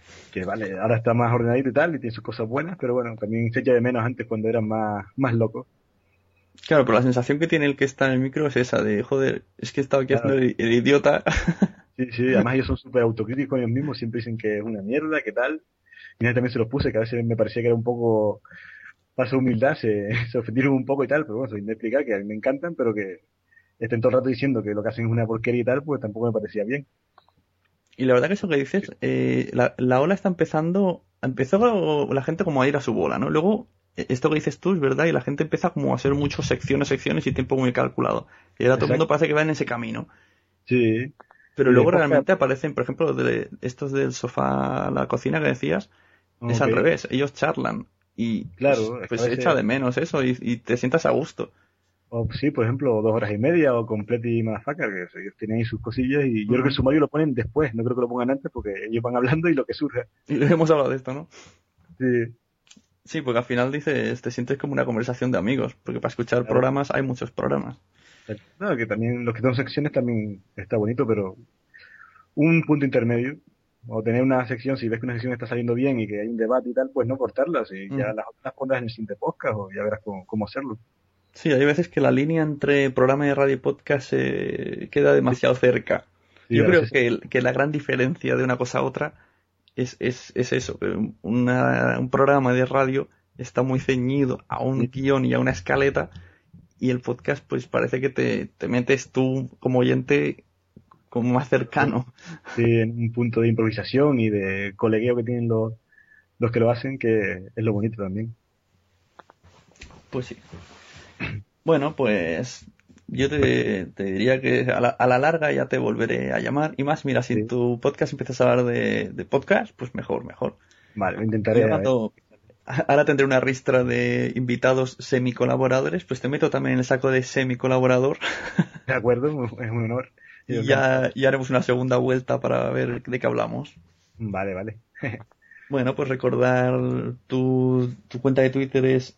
Que vale, ahora está más ordenadito y tal, y tiene sus cosas buenas, pero bueno, también se echa de menos antes cuando eran más, más locos. Claro, pero la sensación que tiene el que está en el micro es esa de, joder, es que he estado aquí Claro. haciendo el, el idiota. Sí, sí, además ellos son súper autocríticos ellos mismos, siempre dicen que es una mierda, que tal. Y yo también se los puse, que a veces me parecía que era un poco falsa humildad, se, se ofendieron un poco y tal, pero bueno, soy de explicar que a mí me encantan, pero que estén todo el rato diciendo que lo que hacen es una porquería y tal, pues tampoco me parecía bien. Y la verdad que eso que dices, eh, la, la ola está empezando, empezó la gente como a ir a su bola, ¿no? Luego, eh, esto que dices tú es verdad y la gente empieza como a hacer muchas secciones, secciones y tiempo muy calculado. Y ahora todo el mundo Exacto. parece que va en ese camino. Sí. Pero Y de luego podcast, realmente aparecen, por ejemplo, de estos del sofá a la cocina que decías, es ok, al revés, ellos charlan y pues, claro, es que a pues echa veces, de menos eso y, y te sientas a gusto. o sí, por ejemplo, dos horas y media o Complete y Motherfucker, que eso, ellos tienen ahí sus cosillas y yo creo que el Ujú. sumario lo ponen después, no creo que lo pongan antes porque ellos van hablando y lo que surja. Y hemos hablado de esto, ¿no? Sí, Sí, porque al final dices, te sientes como una conversación de amigos, porque para escuchar claro. programas hay muchos programas. No, que también los que son secciones también está bonito, pero un punto intermedio, o tener una sección, si ves que una sección está saliendo bien y que hay un debate y tal, pues no cortarlas y ya Ujú. las otras pondrás en el siguiente podcast o ya verás cómo, cómo hacerlo. Sí, hay veces que la línea entre programa de radio y podcast se queda Sí, demasiado cerca. sí, Yo a creo veces que, el- que la gran diferencia de una cosa a otra es, es, es eso, que una- un programa de radio está muy ceñido a un sí, guión y a una escaleta y el podcast pues parece que te, te metes tú como oyente como más cercano. sí, en un punto de improvisación y de colegueo que tienen los, los que lo hacen, que es lo bonito también. Pues sí. Bueno, pues yo te, te diría que a la, a la larga ya te volveré a llamar. Y más, mira, si en Sí. tu podcast empiezas a hablar de, de podcast, pues mejor, mejor. Vale, lo Y intentaré, a ver. hablando, ahora tendré una ristra de invitados semi-colaboradores, pues te meto también en el saco de semi-colaborador De acuerdo, es un honor. Yo y encantado. ya, ya haremos una segunda vuelta para ver de qué hablamos. Vale, vale. Bueno, pues recordar tu, tu cuenta de Twitter es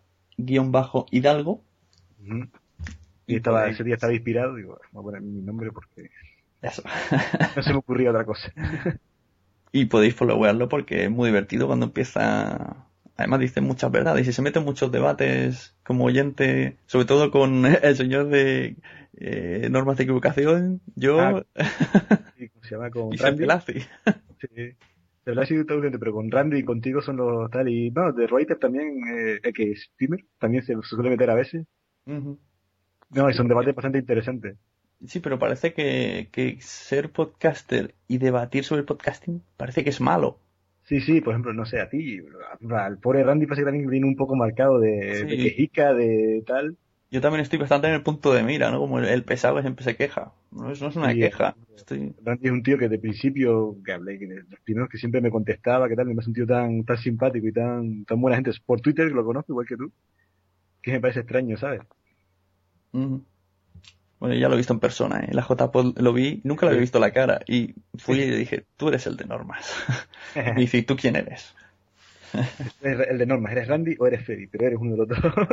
a-hidalgo Ujú. Y y estaba, ese podéis... día estaba inspirado, digo, voy a poner mi nombre porque Eso. no se me ocurría otra cosa. Y podéis followarlo porque es muy divertido cuando empieza. Además dice muchas verdades y si se mete en muchos debates como oyente, sobre todo con el señor de eh, normas de equivocación, Ah, yo sí, ¿cómo se llama? Con y Sepp Randy. Pelazzi. Sí. De verdad ha sido todo pero con Randy y contigo son los tal. Y no, de Reuters también, eh, eh, que es streamer, también se suele meter a veces. Ujú. No, y Sí, son porque- debates bastante interesantes. sí, pero parece que, que ser podcaster y debatir sobre podcasting parece que es malo. Sí, sí, por ejemplo, no sé, a ti, al pobre Randy parece que también viene un poco marcado de, de Sí, quejica, de tal. yo también estoy bastante en el punto de mira, ¿no? Como el, el pesado que siempre se queja. No es, no es una Sí, queja. Estoy... Randy es un tío que de principio, que hablé, que de los primeros que siempre me contestaba, que tal, me parece un tío tan, tan simpático y tan, tan buena gente. Por Twitter lo conozco igual que tú, que me parece extraño, ¿sabes? Ujú. Bueno, ya lo he visto en persona, ¿eh? La J-Pod lo vi, nunca le había Sí. visto la cara. Y fui y le dije, tú eres el de normas. Y me dice, ¿y tú quién eres? Eres el de normas, ¿eres Randy o eres Freddy? Pero eres uno de los dos.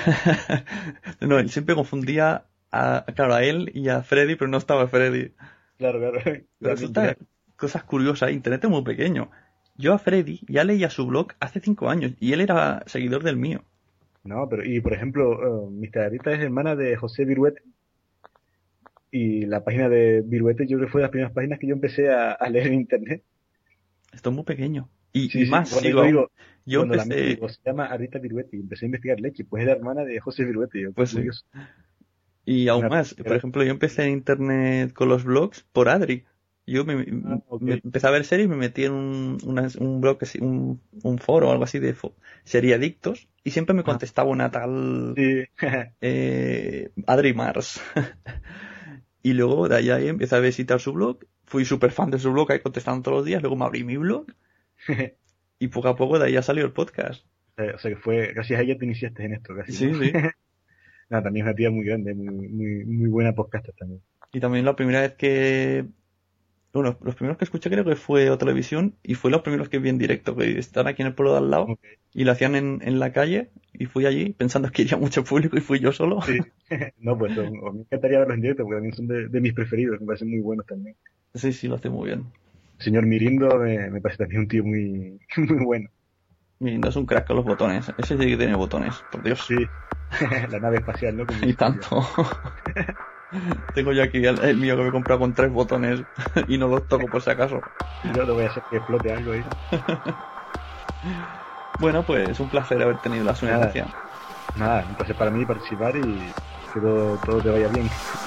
No, él siempre confundía a, claro, a él y a Freddy, pero no estaba Freddy. Claro, claro. Pero También tenía- resulta cosas curiosas, Internet es muy pequeño. Yo a Freddy ya leía su blog hace cinco años y él era seguidor del mío. No, pero, y por ejemplo, uh, mister Arita es hermana de José Viruete. Y la página de Viruete yo creo que fue de las primeras páginas que yo empecé a, a leer en internet. Esto es muy pequeño. Y, y Sí, sí, más cuando sigo yo aún. digo, Yo cuando la mente empecé, digo, se llama Arita Viruete y empecé a investigar leche, pues es la hermana de José Viruete, yo, qué pues sí. curioso. Y aún Una más, por era- ejemplo, yo empecé en internet con los blogs por Adri. Yo me, Ah, ok. me empecé a ver series y me metí en un, una- un blog, así, un, un foro o algo así de fo- seriadictos y siempre me Ah, contestaba una tal sí. eh, Adri Mars. Y luego de allá empecé a visitar su blog, fui súper fan de su blog, ahí contestando todos los días, luego me abrí mi blog y poco a poco de ahí ya salió el podcast. O sea que fue, gracias a ella te iniciaste en esto, casi, ¿no? Sí, sí. No, también es una tía muy grande, muy, muy, muy buena podcaster también. Y también la primera vez que bueno, los primeros que escuché creo que fue O Televisión y fue los primeros que vi en directo, que están aquí en el pueblo de al lado Ok. y lo hacían en, en la calle y fui allí pensando que iría mucho público y fui yo solo. Sí. No, pues o- o me encantaría verlos en directo porque también son de, de mis preferidos, me parecen muy buenos también. Sí, sí, lo hace muy bien. Señor Mirindo me, me parece también un tío muy, muy bueno. Mirindo es un crack con los botones. Ese sí que tiene botones, por Dios. Sí, la nave espacial, ¿no? Como Y tanto. Tengo yo aquí el, el mío que me he comprado con tres botones y no los toco por si acaso. Yo no voy a hacer que explote algo ahí. Bueno, pues un placer haber tenido la suya. Nada, nada, un placer para mí participar y que todo, todo te vaya bien.